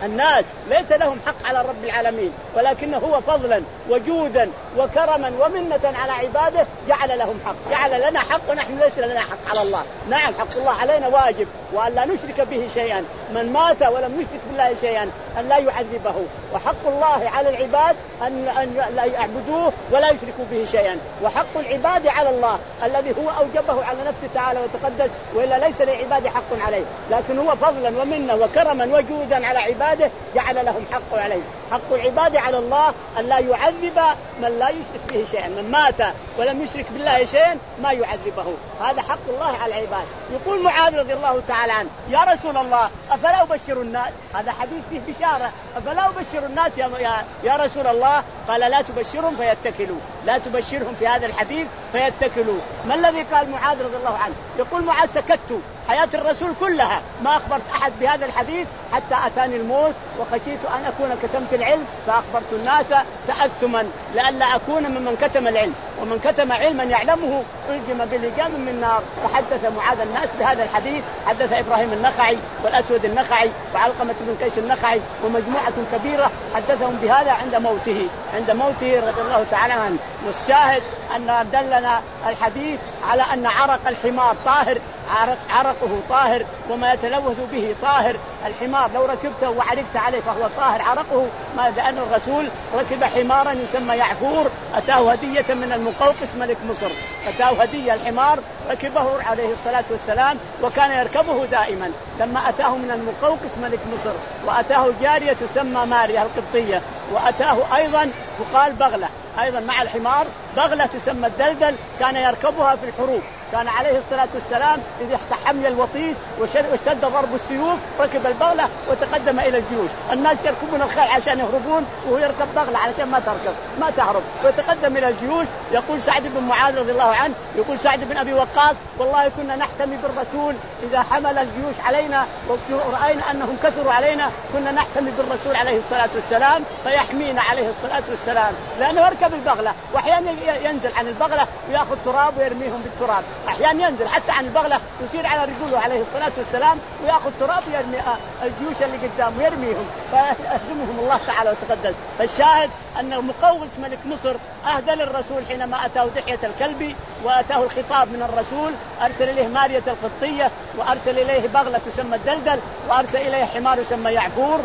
الناس ليس لهم حق على رب العالمين، ولكنه هو فضلا وجودا وكرما ومنة على عباده جعل لهم حق، جعل لنا حق ونحن ليس لنا حق على الله. نعم حق الله علينا واجب، وأن لا نشرك به شيئا، من مات ولم يشرك بالله شيئا أن لا يعذبه، وحق الله على العباد أن أن لا يعبدوه ولا يشركوا به شيئا، وحق العباد على الله الذي هو أوجبه على نفسه تعالى وتقدس، وإلا ليس للعباد حق عليه، لكن هو فضلا ومنة وكرما وجودا على عباده جعل لهم حق عليه. حق العباد على الله أن لا يعذب من لا يشرك به شيئا، من مات ولم يشرك بالله شيئا ما يعذبه، هذا حق الله على العباد. يقول معاذ رضي الله تعالى عنه يا رسول الله أفلا أبشر الناس، هذا حديث فيه بشارة، أفلا أبشر الناس يا, يا رسول الله؟ قال لا تبشرهم فيتكلوا، لا تبشرهم في هذا الحديث فيتكلوا. ما الذي قال معاذ رضي الله عنه؟ يقول معاذ سكت حياة الرسول كلها ما أخبرت أحد بهذا الحديث حتى أتاني الموت وخشيت أن أكون كتمت العلم فأخبرت الناس تأثما لئلا أكون ممن كتم العلم، ومن كتم علما يعلمه ألجم بلجام من نار. فحدث معاذ الناس بهذا الحديث، حدث إبراهيم النخعي والأسود النخعي وعلقمة بن قيس النخعي ومجموعة كبيرة حدثهم بهذا عند موته عند موته رضي الله تعالى عنه. والشاهد أن دلنا الحديث على أن عرق الحمار طاهر، عرق عرقه طاهر وما يتلوث به طاهر. الحمار لو ركبته وعرقت عليه فهو طاهر عرقه، ما لأن الرسول ركب حمارا يسمى يعفور، أتاه هدية من المقوقس ملك مصر، أتاه هدية الحمار ركبه عليه الصلاة والسلام وكان يركبه دائما. لما أتاه من المقوقس ملك مصر وأتاه جارية تسمى ماريا القبطية، وأتاه أيضا فقال بغلة أيضا مع الحمار، بغلة تسمى الدلدل كان يركبها في الحروب. كان عليه الصلاة والسلام إذا حمل الوطيس واشتد ضرب السيوف ركب البغلة وتقدم إلى الجيوش. الناس يركبون الخيل عشان يهربون وهو يركب بغلة علشان ما تركب ما تهرب ويتقدم إلى الجيوش. يقول سعد بن معاذ رضي الله عنه، يقول سعد بن أبي وقاص والله كنا نحتمي بالرسول إذا حمل الجيوش علينا ورأينا أنهم كثروا علينا كنا نحتمي بالرسول عليه الصلاة والسلام فيحمينا عليه الصلاة والسلام، لأنه يركب البغلة وأحيانا ينزل عن البغلة ويأخذ تراب ويرميهم بالتراب، أحيانا ينزل حتى عن البغلة يصير على رجوله عليه الصلاة والسلام ويأخذ تراب ويرمي الجيوش اللي قدام ويرميهم فيهزمهم الله تعالى وتقدس. فالشاهد أن مقوقس ملك مصر أهدى للرسول حينما أتاه دحية الكلبي وأتاه الخطاب من الرسول، أرسل إليه مارية القبطية وأرسل إليه بغلة تسمى الدلدل وأرسل إليه حمار يسمى يعفور.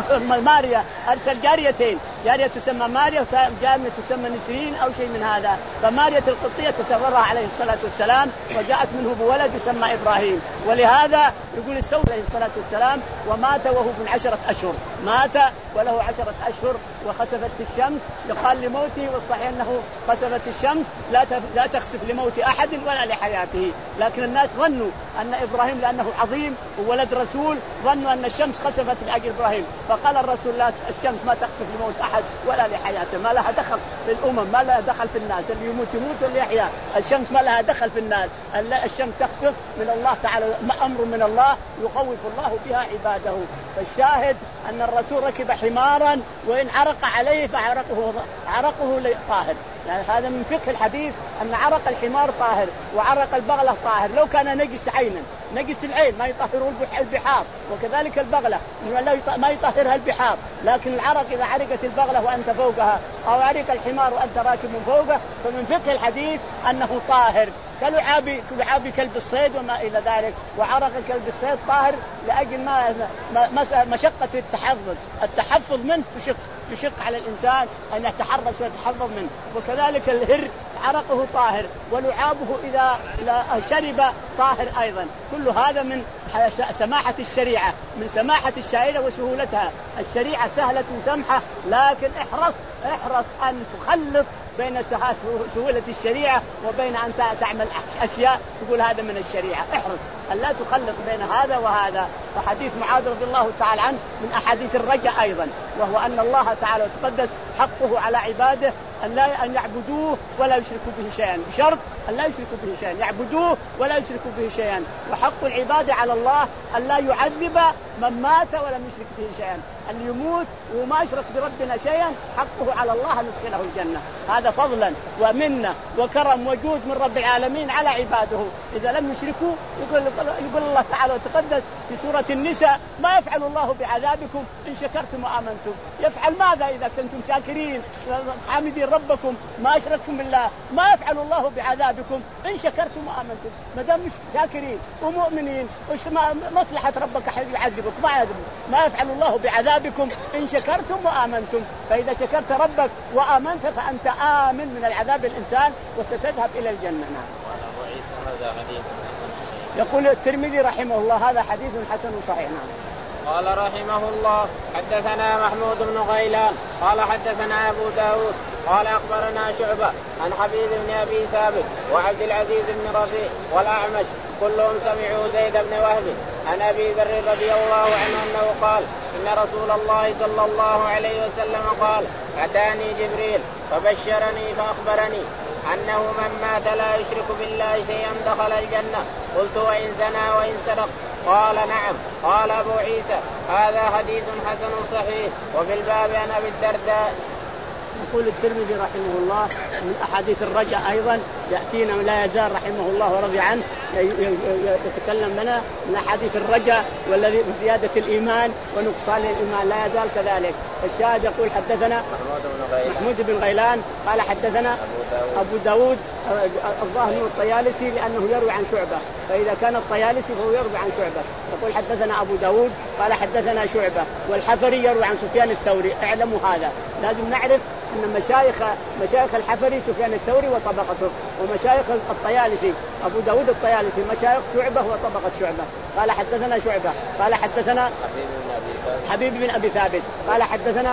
ماريا أرسل جاريتين، جارية تسمى ماريا وجارية تسمى نسرين أو شيء من هذا. فمارية القبطية تسررها عليه الصلاة والسلام وجاءت منه بولد يسمى إبراهيم، ولهذا يقول السود عليه الصلاة والسلام ومات وهو ابن عشرة أشهر، مات وله عشرة أشهر وخسفت الشمس. يقال لموته والصحيح أنه خسفت الشمس لا لا تخسف لموت أحد ولا لحياته، لكن الناس ظنوا أن إبراهيم لأنه عظيم وولد رسول ظنوا أن الشمس خسفت لأجل إبراهيم، فقال الرسول لا الشمس ما تخسف لموت أحد ولا لحياته، ما لها دخل في الأمم ما لها دخل في الناس، اللي يموت يموت واللي يحيا، الشمس ما لها دخل في الناس، الشمس تخسف من الله تعالى أمر من الله يخوف الله بها عباده. فالشاهد أن الرسول ركب حمارا وإن عرق عليه فعرقه عرقه طاهر، يعني هذا من فقه الحديث أن عرق الحمار طاهر وعرق البغلة طاهر. لو كان نجس عينا نجس العين ما يطهره البحار، وكذلك البغلة ما يطهرها البحار، لكن العرق إذا عرقت البغلة وأنت فوقها أو عرق الحمار وأنت راكب من فوقه فمن فقه الحديث أنه طاهر كلعاب كلعاب كلب الصيد وما إلى ذلك. وعرق كلب الصيد طاهر لأجل ما مشقة التحفظ التحفظ منه تشق يشق على الإنسان أن يتحرس ويتحفظ منه. وكذلك الهر عرقه طاهر ولعابه إذا شرب طاهر أيضا. كل هذا من سماحة الشريعة، من سماحة الشريعة وسهولتها. الشريعة سهلة سمحة، لكن احرص احرص أن تخلط بين سهولة الشريعة وبين أن تعمل أشياء تقول هذا من الشريعة. احرص أن لا تخلط بين هذا وهذا. فحديث معاذ رضي الله تعالى عنه من أحاديث الرجاء أيضا، وهو أن الله تعالى وتقدس حقه على عباده أن لا أن يعبدوه ولا يشركوا به شيئا، بشرط أن لا يشركوا به شيئا، يعبدوه ولا يشركوا به شيئا. وحق العباد على الله أن لا يعذب من مات ولم يشرك به شيئا. اللي يموت وما يشرك بربنا شيئا حقه على الله أن يدخله الجنة. هذا فضلا ومنة وكرم وجود من رب العالمين على عباده إذا لم يشركوا. يقول, يقول الله تعالى وتقدس في سورة النساء ما يفعل الله بعذابكم إن شكرتم وآمنتم. يفعل ماذا إذا كنتم شاكرين حامدين ربكم ما أشركتم بالله؟ ما يفعل الله بعذابكم إن شكرتم وآمنتم. ما دام مش شاكرين ومؤمنين وش مصلحة ربك حيث يعذبك؟ ما يعذبك. ما يفعل الله بعذابكم إن شكرتم وآمنتم. فإذا شكرت ربك وآمنت فأنت آمن من العذاب الإنسان وستذهب إلى الجنة. يقول الترمذي رحمه الله هذا حديث حسن صحيح. قال رحمه الله حدثنا محمود بن غيلان قال حدثنا أبو داود قال أخبرنا شعبة عن حبيب بن أبي ثابت وعبد العزيز بن رفيع والأعمش كلهم سمعوا زيد بن وهب عن أبي ذر رضي الله عنه أنه قال إن رسول الله صلى الله عليه وسلم قال أتاني جبريل فبشرني فأخبرني أنه من مات لا يشرك بالله شيئا دخل الجنة. قلت وإن زنى وإن سرق؟ قال نعم. قال أبو عيسى هذا حديث حسن صحيح. وفي الباب عن أبي الدرداء. يقول الترمذي رحمه الله من أحاديث الرجاء أيضا يأتينا لا يزال رحمه الله ورضي عنه يتكلم لنا من أحاديث الرجاء والذي بزيادة الإيمان ونقصان الإيمان لا يزال كذلك. الشاهد يقول حدثنا محمود بن غيلان قال حدثنا أبو داود الظاهر الطيالسي لأنه يروي عن شعبة فإذا كان الطيالسي فهو يروي عن شعبة. يقول حدثنا أبو داود قال حدثنا شعبة والحفري يروي عن سفيان الثوري. اعلموا هذا لازم نعرف أن مشايخ مشايخ الحفري سفيان الثوري وطبقته ومشايخ الطيالسي أبو داود الطيالسي مشايخ شعبة وطبقة شعبة. قال حدثنا شعبة قال حدثنا حبيب بن أبي ثابت قال حدثنا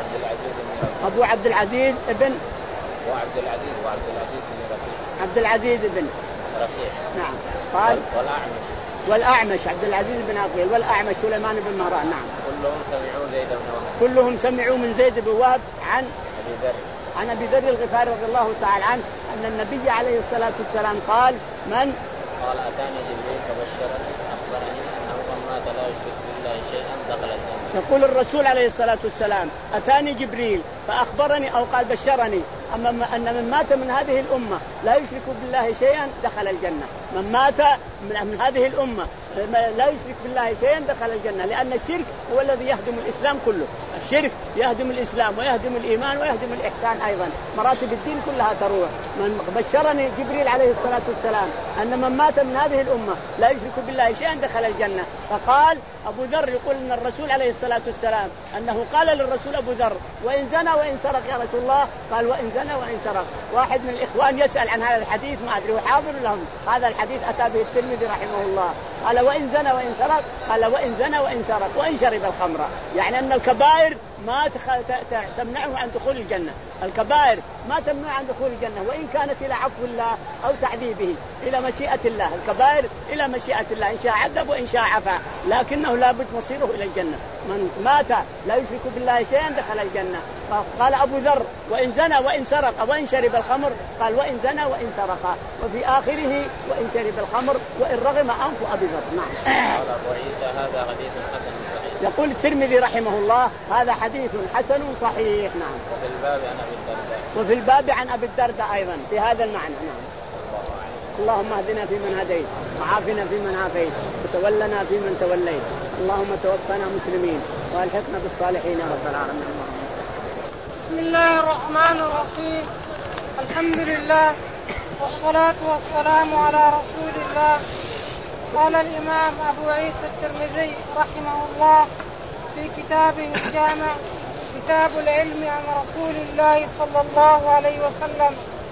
أبو عبد العزيز ابن وعبد العزيز وعبد العزيز بن رفيع عبد العزيز بن رفيع نعم. قال والأعمش والأعمش عبد العزيز بن عقيل والأعمش سليمان بن مهران. نعم. كلهم سمعوا زيد بن وهب كلهم سمعوا من زيد بن وهب عن أبي ذر عن أبي ذر الغفاري رضي الله تعالى عنه أن النبي عليه الصلاة والسلام قال من قال أتاني جبريل فبشرني أخبرني أنه من مات لا يشرك بالله شيئا دخل الجنة. يقول الرسول عليه الصلاة والسلام أتاني جبريل فأخبرني أو قال بشرني أما أن من مات من هذه الأمة لا يشرك بالله شيئا دخل الجنة. من مات من هذه الأمة لا يشرك بالله شيئا دخل الجنة لأن الشرك هو الذي يهدم الإسلام كله. الشرك يهدم الإسلام ويهدم الإيمان ويهدم الإحسان أيضا مراتب الدين كلها تروح. من بشرني جبريل عليه الصلاة والسلام أن من مات من هذه الأمة لا يشرك بالله شيئا دخل الجنة. فقال أبو ذر يقول أن الرسول عليه الصلاة والسلام أنه قال للرسول أبو ذر وإن زنى وإن سرق يا رسول الله؟ قال وإن زنى وإن سرق. واحد من الإخوان يسأل عن هذا الحديث ما أدري وحاضر لهم هذا الحديث أتى به الترمذي رحمه الله. قال وإن زنى وإن سرق؟ قال وإن زنى وإن سرق وإن شرب الخمر. يعني أن الكبائر ما تمنعه عن دخول الجنة. الكبائر ما تمنع عن دخول الجنة وإن كانت إلى عفو الله أو تعذيبه إلى مشيئة الله. الكبائر إلى مشيئة الله إن شاء عذب وإن شاء عفا لكنه لابد مصيره إلى الجنة. من مات لا يشرك بالله شيئا دخل الجنة. قال أبو ذر وإن زنى وإن سرق وإن شرب الخمر؟ قال وإن زنى وإن سرق. وفي آخره وإن شرب الخمر وإن رغم أنف أبي ذر. نعم. قال أبو عيسى هذا حديث حسن صحيح. يقول الترمذي رحمه الله هذا حديث حسن صحيح. نعم. وفي الباب عن أبي الدرداء وفي الباب عن أبي الدرداء أيضا بهذا المعنى. نعم. اللهم اهدنا فيمن هديت وعافنا فيمن عافيت وتولنا فيمن توليت اللهم توفنا مسلمين والحقنا بالصالحين يا رب العالمين. بسم الله الرحمن الرحيم. الحمد لله والصلاة والسلام على رسول الله. قال الإمام أبو عيسى الترمذي رحمه الله في كتابه الجامع كتاب العلم عن رسول الله صلى الله عليه وسلم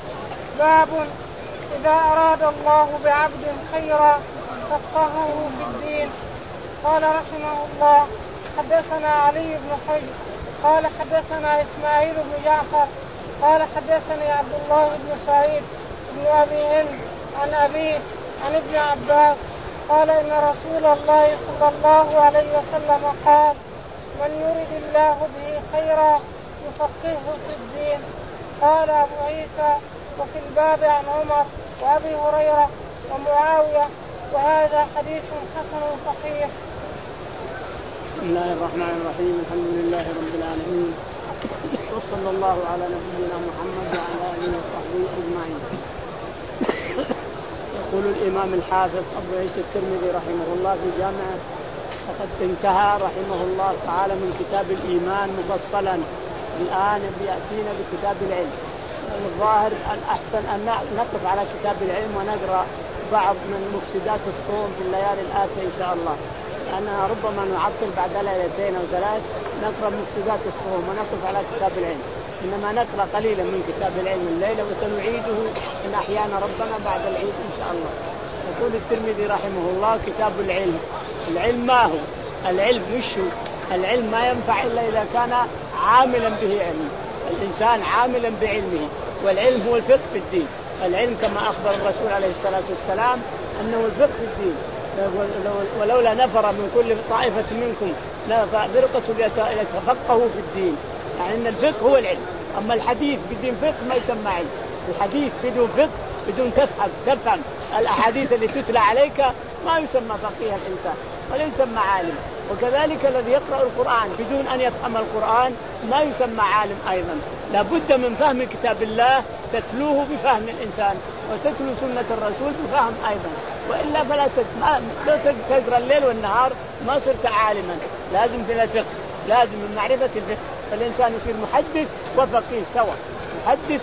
باب إذا أراد الله بعبد خيرا فقهه في الدين. قال رحمه الله حدثنا علي بن حجر قال حدثنا إسماعيل بن جعفر قال حدثني عبد الله بن سعيد بن أبي هند عن أبيه عن ابن عباس قال إن رسول الله صلى الله عليه وسلم قال من يرد الله به خيرا يفقهه في الدين. قال أبو عيسى وفي الباب عن عمر وأبي هريرة ومعاوية وهذا حديث حسن صحيح. بسم الله الرحمن الرحيم. الحمد لله رب العالمين، وصلى الله على نبينا محمد وعلى اله وصحبه اجمعين. يقول الامام الحافظ ابو عيسى الترمذي رحمه الله في جامعه: وقد انتهى رحمه الله تعالى من كتاب الايمان مفصلا، الان ياتينا بكتاب العلم. الظاهر الاحسن ان نقف على كتاب العلم ونقرا بعض من مفسدات الصوم في الليالي الاتيه ان شاء الله، لأننا ربما نعطل بعد ليلتين أو ثلاث نقرأ مفسدات الصوم ونقف على كتاب العلم، إنما نقرأ قليلا من كتاب العلم الليلة وسنعيده إن أحيانا ربنا بعد العيد إن شاء الله. يقول الترمذي رحمه الله: كتاب العلم. العلم ما هو؟ العلم مش هو؟ العلم ما ينفع إلا إذا كان عاملا به علم، الإنسان عاملا بعلمه، والعلم هو الفقه في الدين. العلم كما أخبر الرسول عليه الصلاة والسلام أنه الفقه في الدين، ولولا نفر من كل طائفة منكم فرقة ليتفقهوا في الدين، يعني أن الفقه هو العلم. أما الحديث بدون فقه ما يسمى علم. الحديث بدون فقه، بدون تفهم تفهم الأحاديث اللي تتلى عليك، ما يسمى فقيه الإنسان ولا يسمى عالم. وكذلك الذي يقرأ القرآن بدون أن يفهم القرآن ما يسمى عالم أيضا. لابد من فهم كتاب الله، تتلوه بفهم الإنسان، وتتلو سنة الرسول بفهم أيضا، وإلا فلا تقرأ الليل والنهار ما صرت عالما. لازم من الفقه، لازم من معرفة الفقه، فالإنسان يصير محدث وفقيه سوا. محدث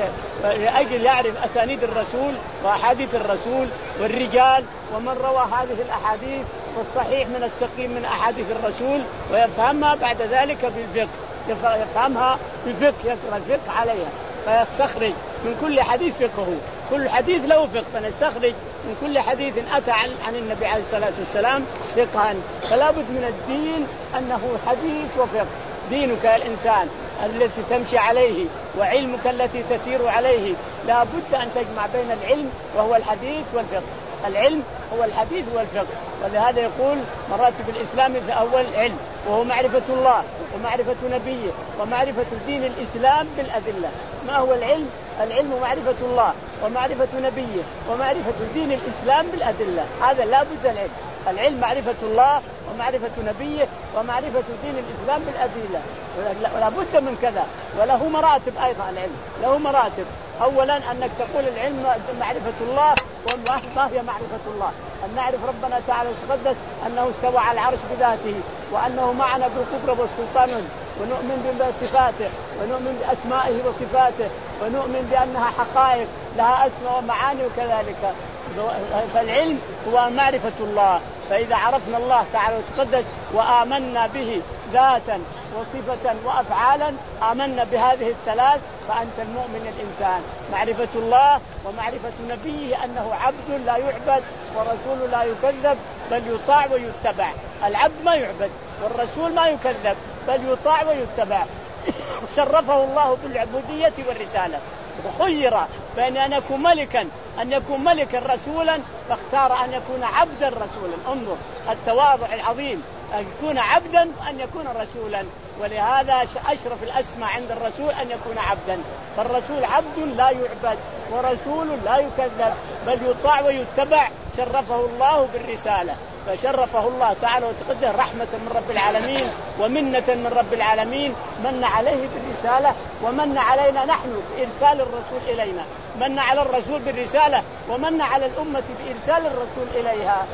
لأجل يعرف أسانيد الرسول وأحاديث الرسول والرجال ومن روى هذه الأحاديث والصحيح من السقيم من أحاديث الرسول، ويفهمها بعد ذلك بالفقه، يفهمها بفقه، يقرأ الفقه عليها فيستخرج من كل حديث فقهه. كل حديث له فقه، فنستخرج من كل حديث أتى عن, عن النبي عليه الصلاة والسلام فقها. فلا بد من الدين أنه حديث وفقه. دينك الإنسان التي تمشي عليه وعلمك التي تسير عليه، لا بد أن تجمع بين العلم وهو الحديث والفقه. العلم هو الحديث والفقه. ولهذا يقول مراتب الإسلام في أول علم، وهو معرفة الله ومعرفة نبيه ومعرفة دين الإسلام بالأدلة. ما هو العلم؟ العلم معرفة الله ومعرفة نبيه ومعرفة دين الإسلام بالأدلة. هذا لا بد العلم. العلم معرفة الله ومعرفة نبيه ومعرفة دين الإسلام بالأدلة، ولا بد من كذا. وله مراتب أيضا العلم، له مراتب. أولا أنك تقول العلم معرفة الله. وما هي معرفة الله؟ أن نعرف ربنا تعالى وتقدس أنه استوى على العرش بذاته، وأنه معنا بالقدرة والسلطان، ونؤمن بصفاته ونؤمن بأسمائه وصفاته، ونؤمن بأنها حقائق لها أسماء ومعاني وكذلك. فالعلم هو معرفة الله. فإذا عرفنا الله تعالى وتقدس وآمنا به ذاتا وصفة وأفعالا، آمنا بهذه الثلاث، فأنت المؤمن الإنسان. معرفة الله ومعرفة نبيه أنه عبد لا يعبد ورسول لا يكذب بل يطاع ويتبع. العبد ما يعبد والرسول ما يكذب بل يطاع ويتبع. شرفه الله بالعبودية والرسالة، وخير بين أن يكون ملكا أن يكون ملكا رسولا، فاختار أن يكون عبدا رسولا. انظر التواضع العظيم، أن يكون عبدا وأن يكون رسولا. ولهذا أشرف الأسماء عند الرسول أن يكون عبدا. فالرسول عبد لا يعبد ورسول لا يكذب بل يطاع ويتبع. شرفه الله بالرسالة، فشرفه الله تعالى وتقدر رحمة من رب العالمين ومنة من رب العالمين. من عليه بالرسالة ومن علينا نحن بإرسال الرسول إلينا. من على الرسول بالرسالة ومن على الأمة بإرسال الرسول إليها.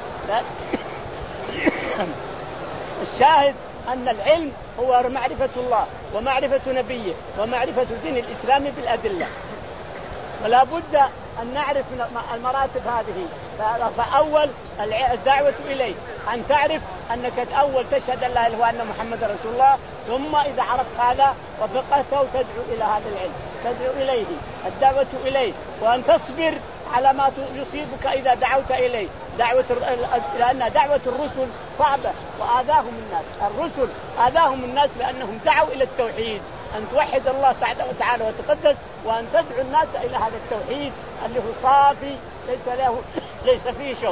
الشاهد أن العلم هو معرفة الله ومعرفة نبيه ومعرفة دين الإسلام بالأدلة. ولا بد أن نعرف المراتب هذه. فأول الدعوة إليه، أن تعرف أنك أول تشهد أن لا إله إلا الله وأن محمد رسول الله، ثم إذا عرفت هذا وفقهته تدعو إلى هذا العلم، تدعو إليه، الدعوة إليه، وأن تصبر على ما يصيبك إذا دعوت إليه. دعوة لأن دعوة الرسل صعبة وآذاهم الناس. الرسل آذاهم الناس لأنهم دعوا إلى التوحيد، أن توحد الله تعالى وتقدس، وأن تدعو الناس إلى هذا التوحيد اللي هو صافي ليس له ليس فيه شوق.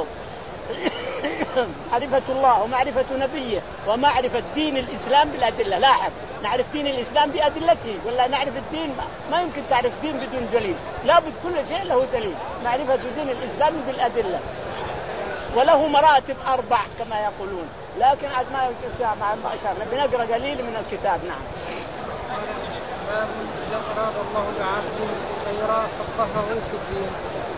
معرفة الله ومعرفة نبيه ومعرفة دين الإسلام بالأدلة. لاحظ، نعرف دين الإسلام بأدلته، ولا نعرف الدين ما يمكن تعرف دين بدون دليل. لابد كل شيء له دليل. معرفة دين الإسلام بالأدلة. وله مراتب أربع كما يقولون، لكن عاد ما ما أشرنا بنقرأ قليل من الكتاب. نعم. إذا أراد الله بعبده خيرا فقهه في الدين.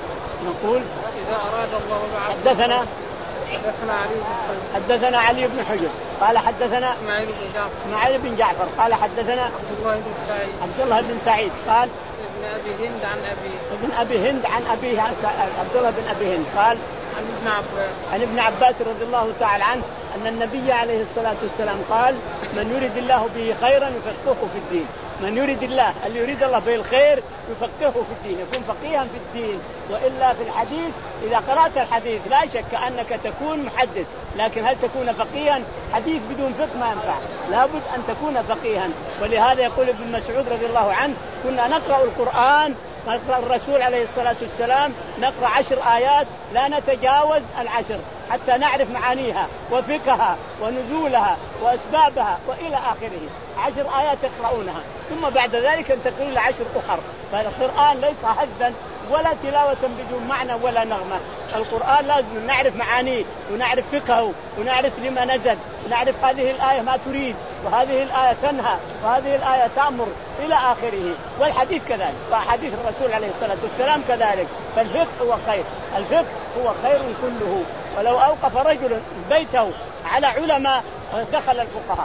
نقول إذا أراد الله بعبده. حدثنا حدثنا علي بن حدثنا علي بن حجر قال حدثنا إسماعيل بن جعفر إسماعيل بن جعفر قال حدثنا عبد الله بن سعيد عبد الله بن سعيد قال ابن أبي هند عن أبيه ابن أبي هند عن أبيه عبد الله بن أبي هند قال عن ابن عباس عن ابن عباس رضي الله تعالى عنه أن النبي عليه الصلاة والسلام قال من يريد الله به خيرا يفقهه في الدين. من يريد الله اللي يريد الله به الخير يفقهه في الدين، يكون فقيها في الدين. وإلا في الحديث إذا قرأت الحديث لا شك أنك تكون محدث، لكن هل تكون فقيها؟ حديث بدون فقه ما ينفع، لابد أن تكون فقيها. ولهذا يقول ابن مسعود رضي الله عنه كنا نقرأ القرآن نقرأ الرسول عليه الصلاة والسلام نقرأ عشر آيات لا نتجاوز العشر حتى نعرف معانيها وفقهها ونزولها وأسبابها وإلى آخره. عشر آيات تقرؤونها ثم بعد ذلك انتقلوا لعشر أخر. فالقرآن ليس هزا ولا تلاوة بدون معنى ولا نغمة. القرآن لازم نعرف معانيه ونعرف فقهه ونعرف لما نزل، ونعرف هذه الآية ما تريد وهذه الآية تنهى وهذه الآية تأمر إلى آخره. والحديث كذلك، وحديث الرسول عليه الصلاة والسلام كذلك. فالفقه هو خير، الفقه هو خير كله. ولو أوقف رجل بيته على علماء دخل الفقهاء،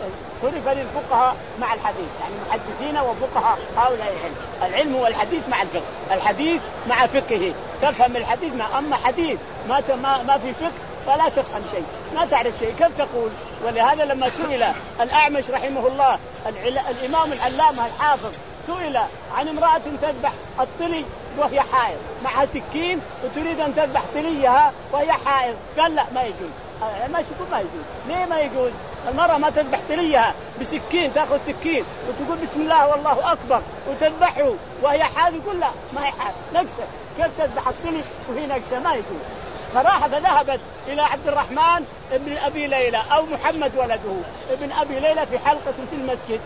صرف للفقهاء مع الحديث، يعني محدثين وفقهاء هؤلاء العلم. العلم والحديث مع الفقه، الحديث مع فقهه، تفهم الحديث مع أما حديث ما ما, ما في فقه فلا تفهم شيء، ما تعرف شيء، كيف تقول؟ ولهذا لما سئل الأعمش رحمه الله الإمام العلامة الحافظ سئل عن امرأة تذبح الطلي وهي حائض، معها سكين وتريد أن تذبح طليها وهي حائض، قال لا ما يجوز. ما يقول ما يجوز. ليه ما يجوز؟ المرأة ما تذبح طليها بسكين، تأخذ سكين وتقول بسم الله والله أكبر وتذبحه وهي حائض، يقول لا ما هي حائض نكسة، كيف تذبح الطلي وهي نكسة؟ ما يجوز. فراح فذهبت إلى عبد الرحمن ابن أبي ليلى أو محمد ولده ابن أبي ليلى في حلقة في المسجد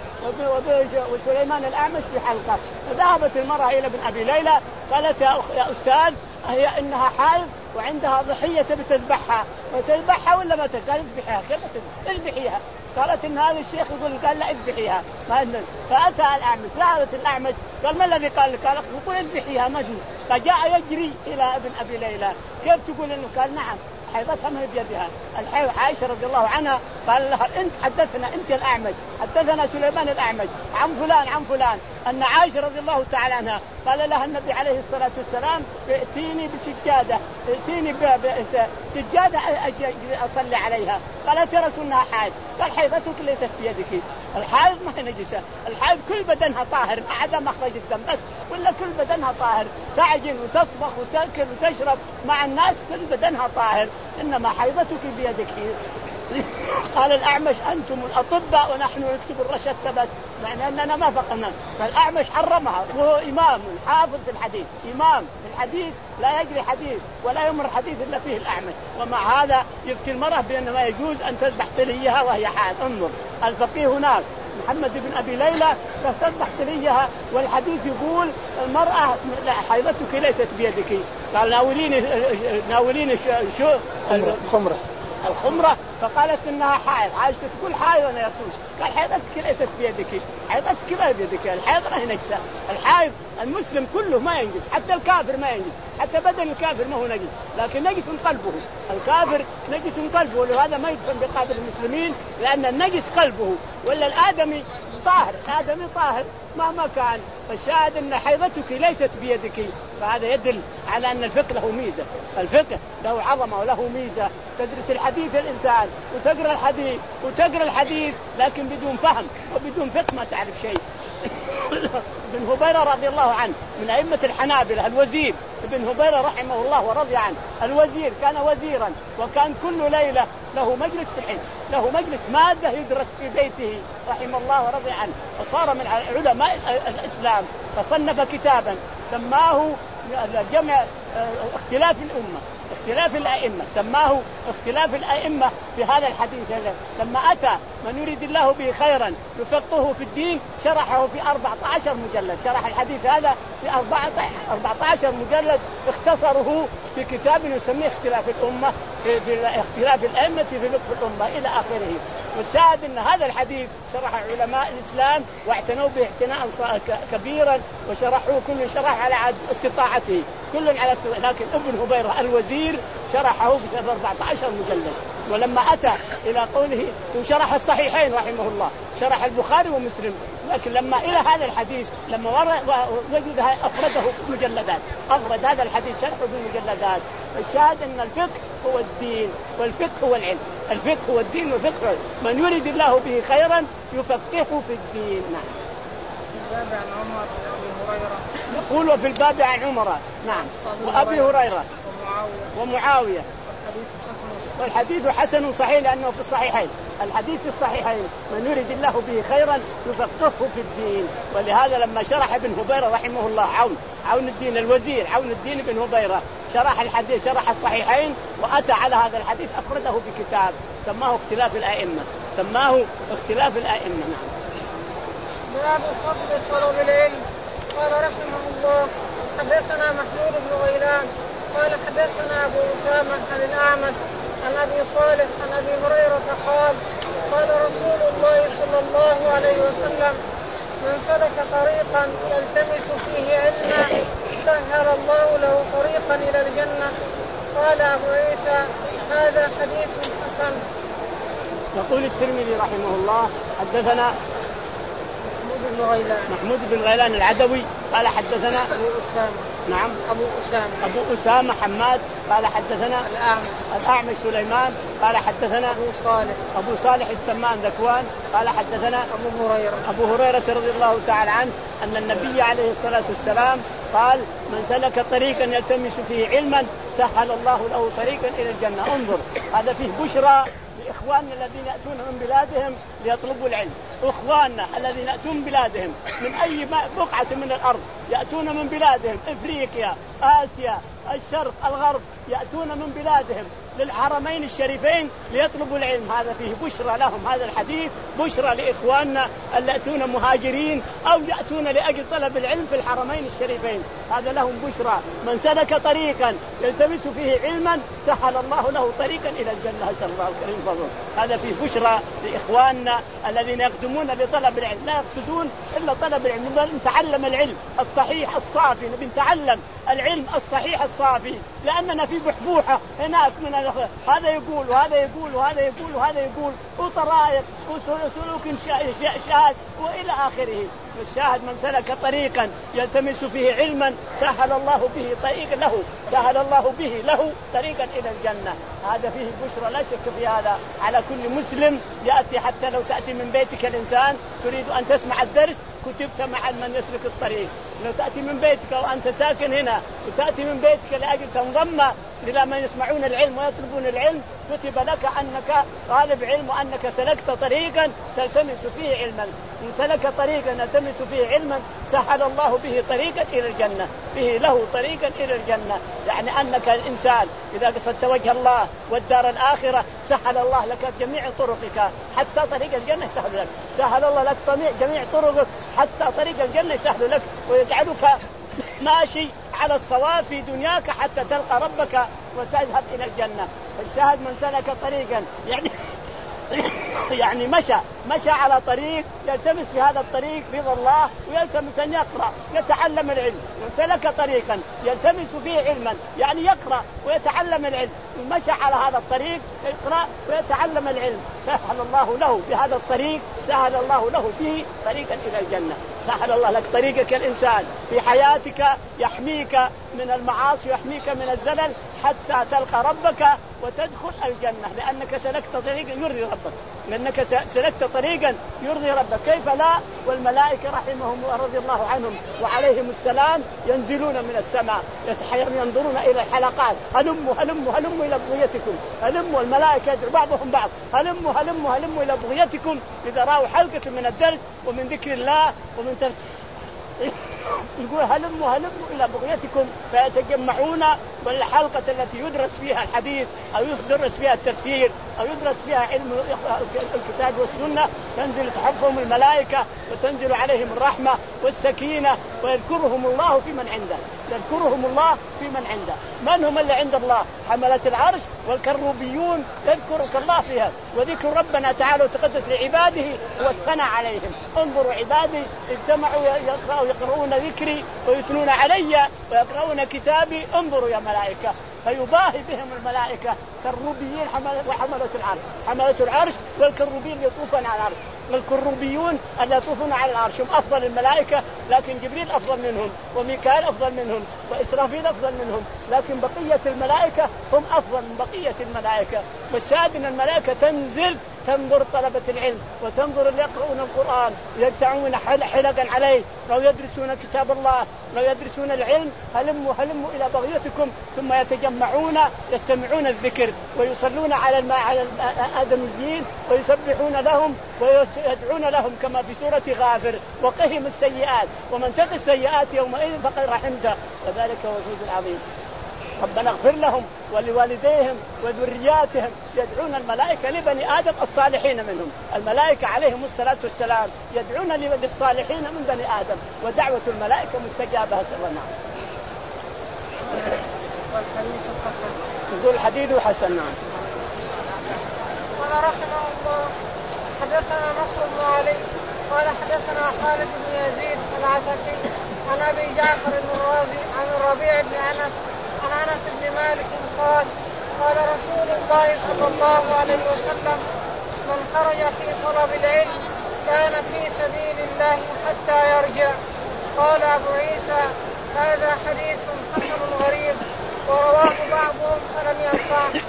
وسليمان الأعمش في حلقة. فذهبت المرأة إلى ابن أبي ليلى قالت يا أستاذ هي إنها حائض وعندها ضحية بتذبحها، وتذبحها ولا ما تذبحها؟ قال اذبحيها. كيف تذبحيها؟ قالت إن هذا الشيخ يقول، قال لا اذبحيها. فأتى الأعمش، ذهبت الأعمش قال ما الذي قال لك؟ قال يقول اذبحيها مجنون. فجاء يجري إلى ابن أبي ليلى كيف تقول إنه؟ قال نعم حيضتها ما هي بيدها. الحيض عائشة رضي الله عنها قال لها انت حدثنا انت الأعمش، حدثنا سليمان الأعمش عن فلان عن فلان ان عائشة رضي الله تعالى عنها قال لها النبي عليه الصلاة والسلام ائتيني بسجادة، ائتيني بسجادة اصلي عليها. قالت يا رسول الله حائض. قال حيضتك ليست بيدك، الحائض ما هي نجسة، الحائض كل بدنها طاهر ما عدا مخرج الدم بس، ولا كل بدنها طاهر، تعجن وتطبخ وتاكل وتشرب مع الناس كل بدنها طاهر، إنما حيضتك بيدك. قال الأعمش أنتم الأطباء ونحن نكتب الرشد بس، يعني أننا ما فقنا. فالأعمش حرمها وهو إمام حافظ في الحديث، إمام في الحديث لا يجري حديث ولا يمر حديث إلا فيه الأعمش. ومع هذا يفتي المرأة بأن ما يجوز أن تذبح طليها وهي حائض. انظر الفقيه هناك محمد بن أبي ليلى تذبح طليها، والحديث يقول المرأة حيضتك ليست بيدك. قال ناوليني ناوليني شو الخمرة الخمرة. فقالت إنها حائض. عايشة تقول حائض يا رسول. قال حيضتك ليست بيدك، حيضتك ما بيدك، الحيض ما هي نجسة. الحائض المسلم كله ما ينجس، حتى الكافر ما ينجس، حتى بدن الكافر ما هو نجس، لكن نجس قلبه. الكافر نجس قلبه، ولهذا ما يدفن بقابر المسلمين لأن النجس قلبه، ولا الآدمي طاهر، الآدمي طاهر مهما كان. فالشاهد أن حيضتك ليست بيدك. فهذا يدل على أن الفقه له ميزة، الفقه له عظمة وله ميزة. تدرس الحديث الإنسان وتقرأ الحديث وتقرأ الحديث لكن بدون فهم وبدون فقه ما تعرف شيء. ابن هبيرة رضي الله عنه من أئمة الحنابلة، الوزير ابن هبيرة رحمه الله ورضي عنه، الوزير كان وزيرا وكان كل ليلة له مجلس في الحج، له مجلس مادة يدرس في بيته رحمه الله ورضي عنه، وصار من علماء الإسلام. فصنف كتابا سماه جمع اختلاف الأمة، اختلاف الأئمة، سماه اختلاف الأئمة في هذا الحديث. هذا لما أتى من يريد الله به خيرا يفقهه في الدين شرحه في أربعة عشر مجلد. شرح الحديث هذا في أربعة عشر مجلد، اختصره في كتاب يسميه اختلاف الأمة في اختلاف الأئمة في فقه الأمة إلى آخره. والشاهد أن هذا الحديث شرح علماء الإسلام واعتنوا به اعتناء كبيرا، وشرحوه كل شرح على استطاعته، كل على استطاعته. لكن ابن هبيرة الوزير شرحه في أربعة عشر مجلد. ولما أتى إلى قوله وشرح الصحيحين رحمه الله، شرح البخاري ومسلم، لكن لما إلى هذا الحديث لما وجدها أفرده مجلدات، أفرد هذا الحديث شرحه بمجلدات. الشاهد أن الفقه هو الدين والفقه هو العلم، الفقه هو الدين والفقه. من يريد الله به خيرا يفقهه في الدين. نعم. عن عمر وأبي هريرة. يقول وفي الباب عن عمر نعم وأبي هريرة ومعاوية. والحديث حسن صحيح لأنه في الصحيحين. الحديث في الصحيحين من يريد الله به خيرا يفقهه في الدين. ولهذا لما شرح ابن هبيرة رحمه الله عون عون الدين الوزير عون الدين ابن هبيرة شرح الحديث شرح الصحيحين وأتى على هذا الحديث أفرده بكتاب سماه اختلاف الأئمة سماه اختلاف الأئمة. نعم. باب فضل طلب العلم. قال رحمه الله حدثنا محمود بن غيلان قال حدثنا أبو أسامة عن الأعمش عن أبي صالح عن أبي هريرة قال قال رسول الله صلى الله عليه وسلم من سلك طريقا يلتمس فيه علما سهل الله له طريقا إلى الجنة. قال أبو عيسى هذا حديث حسن. يقول الترمذي رحمه الله حدثنا محمود بن غيلان محمود بن غيلان العدوي قال حدثنا أبو أسامة نعم أبو أسامة أبو أسامة حماد قال حدثنا الأعمش الأعمش سليمان قال حدثنا أبو صالح أبو صالح السمان ذكوان قال حدثنا أبو هريرة أبو هريرة رضي الله تعالى عنه أن النبي عليه الصلاة والسلام قال من سلك طريقا يلتمس فيه علما سهل الله له طريقا إلى الجنة. انظر هذا فيه بشرى لإخواننا الذين يأتون من بلادهم ليطلبوا العلم. إخواننا الذين يأتون من بلادهم من أي بقعة من الأرض يأتون من بلادهم إفريقيا آسيا الشرق الغرب يأتون من بلادهم للحرمين الشريفين ليطلبوا العلم. هذا فيه بشرى لهم. هذا الحديث بشرى لإخواننا اللي يأتون مهاجرين أو يأتون لأجل طلب العلم في الحرمين الشريفين. هذا لهم بشرى. من سلك طريقا يلتمس فيه علما سهل الله له طريقا إلى الجنة. أسأل الله الكريم فضله. هذا فيه بشرى لإخواننا الذين يقدمون لطلب العلم لا يقصدون إلا طلب العلم. نتعلم العلم الصحيح الصافي نبي نتعلم العلم الصحيح الصافي لأننا في بحبوحة هناك من هذا يقول وهذا يقول وهذا يقول وهذا يقول وطرائق وسلوك شاذ وإلى آخره. الشاهد من سلك طريقا يلتمس فيه علما سهل الله به طريقا له سهل الله به له طريقا إلى الجنة. هذا فيه بشرى لا شك في هذا على كل مسلم يأتي. حتى لو تأتي من بيتك الإنسان تريد أن تسمع الدرس كتبت مع من يسلك الطريق. لو تأتي من بيتك وأنت ساكن هنا وتأتي من بيتك لأجل تنضم إلى من يسمعون العلم ويطلبون العلم كتب لك أنك طالب علم وأنك سلكت طريقا تلتمس فيه علما. من سلك طريقا يلتمس فيه علما سهل الله به طريقا إلى الجنة. به له طريقا إلى الجنة يعني أنك الإنسان إذا قصدت وجه الله والدار الآخرة سهل الله لك جميع طرقك حتى طريق الجنة سهل لك. سهل الله لك جميع طرقك حتى طريق الجنة سهل لك ويجعلك ماشي على الصواب في دنياك حتى تلقى ربك وتذهب إلى الجنة. الشاهد من سلك طريقا يعني يعني مشى مشى على طريق يلتمس في هذا الطريق رضا الله ويلتمس أن يقرأ يتعلم العلم. من سلك طريقا يلتمس فيه علما يعني يقرأ ويتعلم العلم ومشى على هذا الطريق يقرأ ويتعلم العلم سهل الله له بهذا الطريق سهل الله له به طريقا إلى الجنة. سهل الله لك طريقك الإنسان في حياتك يحميك من المعاصي ويحميك من الزلل حتى تلقى ربك وتدخل الجنة لأنك سلكت طريقا يرضي ربك لأنك سلكت طريقا يرضي ربك. كيف لا والملائكة رحمهم رضي الله عنهم وعليهم السلام ينزلون من السماء ينظرون إلى الحلقات هلموا هلموا هلموا إلى بغيتكم هلموا. الملائكة يدعو بعضهم بعض هلموا هلموا هلموا إلى بغيتكم إذا رأوا حلقة من الدرس ومن ذكر الله ومن تفسير يقول هلموا هلموا إلى بغيتكم فيتجمعون والحلقة التي يدرس فيها الحديث أو يدرس فيها التفسير أو يدرس فيها علم الكتاب والسنة تنزل تحفهم الملائكة وتنزل عليهم الرحمة والسكينة ويذكرهم الله في من عنده، يذكرهم الله في من عنده. من هم اللي عند الله؟ حملة العرش والكروبيون يذكرك الله فيها. وذكر ربنا تعالى وتقدس لعباده هو الثناء عليهم. انظروا عبادي اجتمعوا يقرؤون ذكري ويثنون علي ويقرؤون كتابي، انظروا يا ملائكة. فيباهي بهم الملائكة كروبيين وحملة العرش، حملة العرش والكروبيين يطوفون على العرش. الكروبيون اللي يطوفون على العرش هم أفضل الملائكة، لكن جبريل أفضل منهم وميكائيل أفضل منهم وإسرافيل أفضل منهم، لكن بقية الملائكة هم أفضل من بقية الملائكة. والشاهد أن الملائكة تنزل تنظر طلبة العلم وتنظر اللي يقرؤون القرآن يجتمعون حلقا عليه أو يدرسون كتاب الله أو يدرسون العلم. هلموا هلموا إلى بغيتكم، ثم يتجمعون يستمعون الذكر ويصلون على على الآدميين ويسبحون لهم ويدعون لهم كما في سورة غافر وقهم السيئات ومن تقي السيئات يومئذ فقد رحمته وذلك هو الفوز العظيم. ربنا اغفر لهم ولوالديهم وذرياتهم. يدعون الملائكة لبني آدم الصالحين منهم. الملائكة عليهم الصلاة والسلام يدعون للصالحين من بني آدم، ودعوة الملائكة مستجابة. سبحانه والحديث الحسن يقول الحديث حسن. نعم. قال رحمه الله حدثنا نصر بن علي قال حدثنا خالد بن يزيد العتكي عن أبي جعفر الرازي عن الربيع بن أنس عن أنس بن مالك قال قال رسول الله صلى الله عليه وسلم من خرج في طلب العلم كان في سبيل الله حتى يرجع. قال أبو عيسى هذا حديث حسن غريب ورواه بعضهم فلم يرفعه.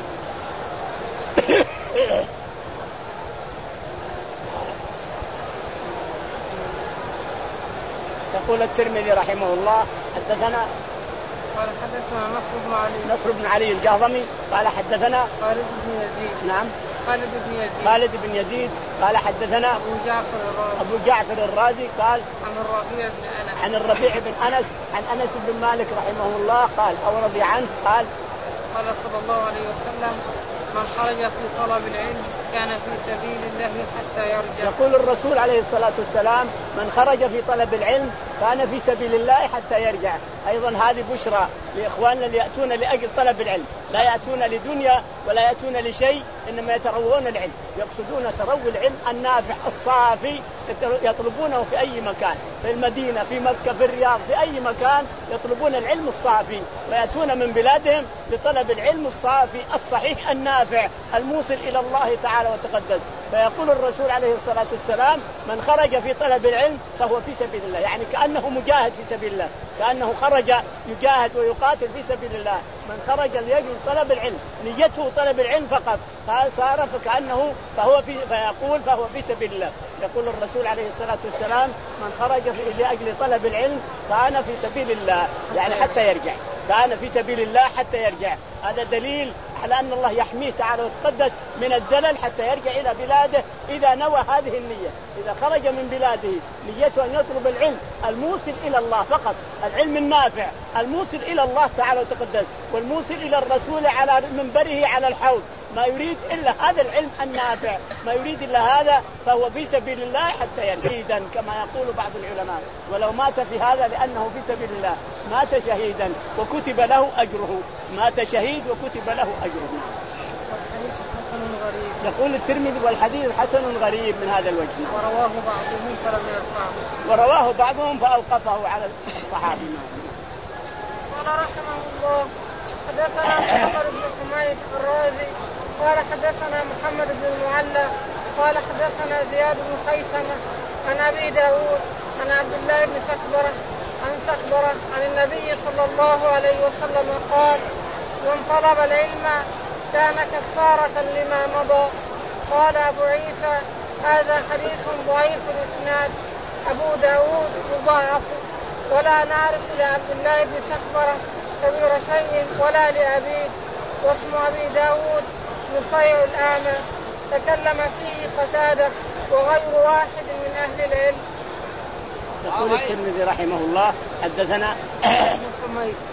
يقول الترمذي رحمه الله حدثنا قال حدثنا نصر بن علي نصر بن علي الجهضمي قال حدثنا خالد بن يزيد نعم خالد بن يزيد خالد بن يزيد قال حدثنا أبو جعفر الرازي أبو جعفر الرازي قال عن الربيع بن أنس عن الربيع بن أنس عن أنس بن مالك رحمه الله قال أو رضي عنه قال قال صلى الله عليه وسلم من خرج في طلب العلم كان في سبيل الله حتى يرجع. يقول الرسول عليه الصلاة والسلام من خرج في طلب العلم كان في سبيل الله حتى يرجع. أيضا هذه بشرى لإخواننا اللي يأتون لأجل طلب العلم، لا يأتون لدنيا ولا يأتون لشيء، إنما يتروون العلم، يقصدون تروي العلم النافع الصافي، يطلبونه في أي مكان، في المدينة في مكة في الرياض في أي مكان يطلبون العلم الصافي، ويأتون من بلادهم لطلب العلم الصافي الصحيح النافع الموصل إلى الله تعالى وتقدس. فيقول الرسول عليه الصلاة والسلام من خرج في طلب العلم فهو في سبيل الله، يعني كأنه مجاهد في سبيل الله، كأنه خرج يجاهد ويقاتل في سبيل الله. من خرج ليجل طلب العلم نيته طلب العلم فقط صار فكأنه فهو في فيقول فهو في سبيل الله. يقول الرسول عليه الصلاة والسلام من خرج في لأجل طلب العلم كان في سبيل الله، يعني حتى يرجع، كان في سبيل الله حتى يرجع. هذا دليل على أن الله يحميه تعالى وتقدس من الزلل حتى يرجع إلى بلاده إذا نوى هذه النية. إذا خرج من بلاده نيته أن يطلب العلم الموصل إلى الله فقط، العلم النافع الموصل إلى الله تعالى وتقدس، والموصل إلى الرسول على منبره على الحوض، ما يريد إلا هذا العلم النافع، ما يريد إلا هذا، فهو في سبيل الله حتى يرجع كما يقول بعض العلماء. ولو مات في هذا لأنه في سبيل الله مات شهيدا وكتب له أجره، مات شهيد وكتب له أجره. يقول الترمذي والحديث حسن غريب من هذا الوجه. ورواه بعضهم فلم يرفعه. ورواه بعضهم فأوقفه على الصحابي. قال رحمه الله حدثنا محمد بن حميد الرازي قال حدثنا محمد بن المعلى قال حدثنا زياد بن خيثمة عن أبي داود عن عبد الله بن سخبرة عن سخبرة عن النبي صلى الله عليه وسلم قال من طلب العلم كان كفارة لما مضى. قال أبو عيسى هذا حديث ضعيف الإسناد، أبو داود مضاعف، ولا نعرف لعبد الله بن سخبرة كبير شيء ولا لأبيه، واسم أبي داود نفيع الآمة، تكلم فيه قتادة وغير واحد من أهل العلم. يقول الترمذي رحمه الله حدثنا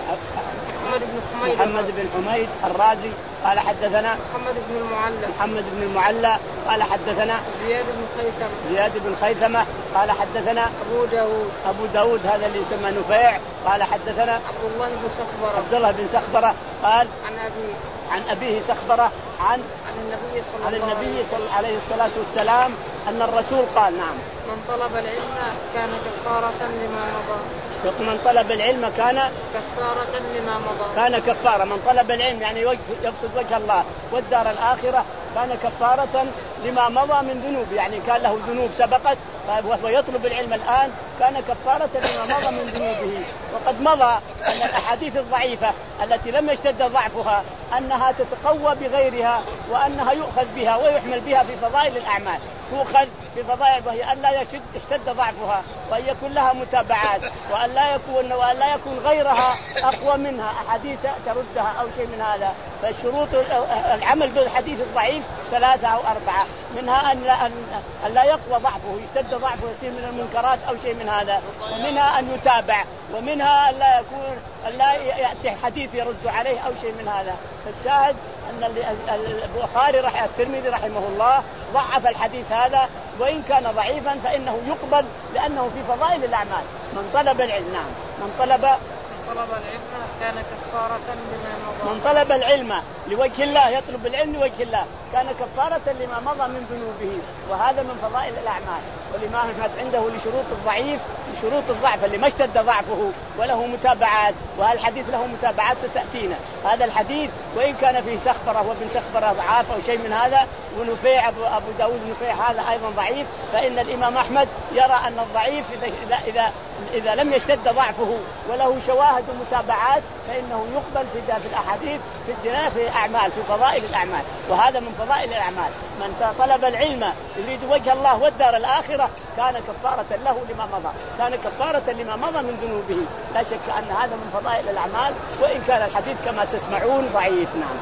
محمد بن حميد محمد بن حميد الرازي قال حدثنا محمد بن المعلى محمد بن المعلى قال حدثنا زياد بن خيثمة زياد بن خيثمة قال حدثنا أبو داود أبو داود هذا اللي يسمى نفيع قال حدثنا عبد الله بن سخبرة عبد الله بن سخبرة قال عن أبيه عن أبيه سخبرة عن عن النبي صلى عن الله عليه النبي وسلم صلى عليه الصلاة والسلام أن الرسول قال نعم من طلب العلم كان كفارة لما مضى من طلب العلم كان كفارة لما مضى كان كفارة من طلب العلم يعني يقصد وجه الله والدار الآخرة كان كفارة لما مضى من ذنوب يعني كان له ذنوب سبقت وهو يطلب العلم الآن كان كفارة لما مضى من ذنوبه. وقد مضى أن الأحاديث الضعيفة التي لم يشتد ضعفها أنها تتقوى بغيرها وأنها يؤخذ بها ويحمل بها في فضائل الأعمال تؤخذ في فضائل وهي أن لا يشتد ضعفها وأن يكون لها متابعات وأن لا يكون وأن لا يكون غيرها أقوى منها أحاديث تردها أو شيء من هذا. فالشروط العمل بالحديث الضعيف ثلاثة أو أربعة منها أن لا, أن لا يقوى ضعفه يشتد ضعفه يصير من المنكرات أو شيء من هذا ومنها أن يتابع ومنها أن لا يكون أن لا يأتي حديث يرد عليه أو شيء من هذا. فالشاهد أن البخاري رحمه الترمذي رحمه الله ضعف الحديث هذا وإن كان ضعيفا فإنه يقبل لأنه في فضائل الأعمال. من طلب العلم نعم من طلب طلب العلم كان كفارة لما مضى من طلب العلم لوجه الله يطلب العلم لوجه الله كان كفارة لما مضى من ذنوبه وهذا من فضائل الأعمال. والإمام أحمد عنده لشروط الضعيف لشروط الضعف اللي ما اشتد ضعفه وله متابعات وهالحديث له متابعات ستأتينا. هذا الحديث وإن كان فيه سخبرة وابن سخبرة ضعاف أو شيء من هذا ونفيع أبو داود نفيع هذا أيضا ضعيف فإن الإمام أحمد يرى أن الضعيف إذا, إذا, إذا لم يشتد ضعفه وله شواهد ومتابعات فإنه يقبل في, في الأحاديث في الدنيا في الأعمال في فضائل الأعمال. وهذا من فضائل الأعمال. من طلب العلم يريد وجه الله والدار الآخرة كان كفارة له لما مضى كان كفارة لما مضى من ذنوبه. لا شك أن هذا من فضائل الأعمال وإن كان الحديث كما تسمعون ضعيف. نعم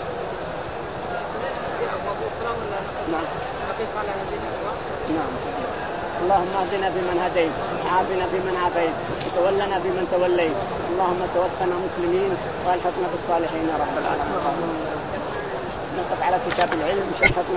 نعم نعم اللهم اهدنا فيمن هديت وعافنا فيمن عافيت وتولنا فيمن توليت اللهم توفنا مسلمين والحقنا بالصالحين يا رب العالمين. نقف على كتاب العلم.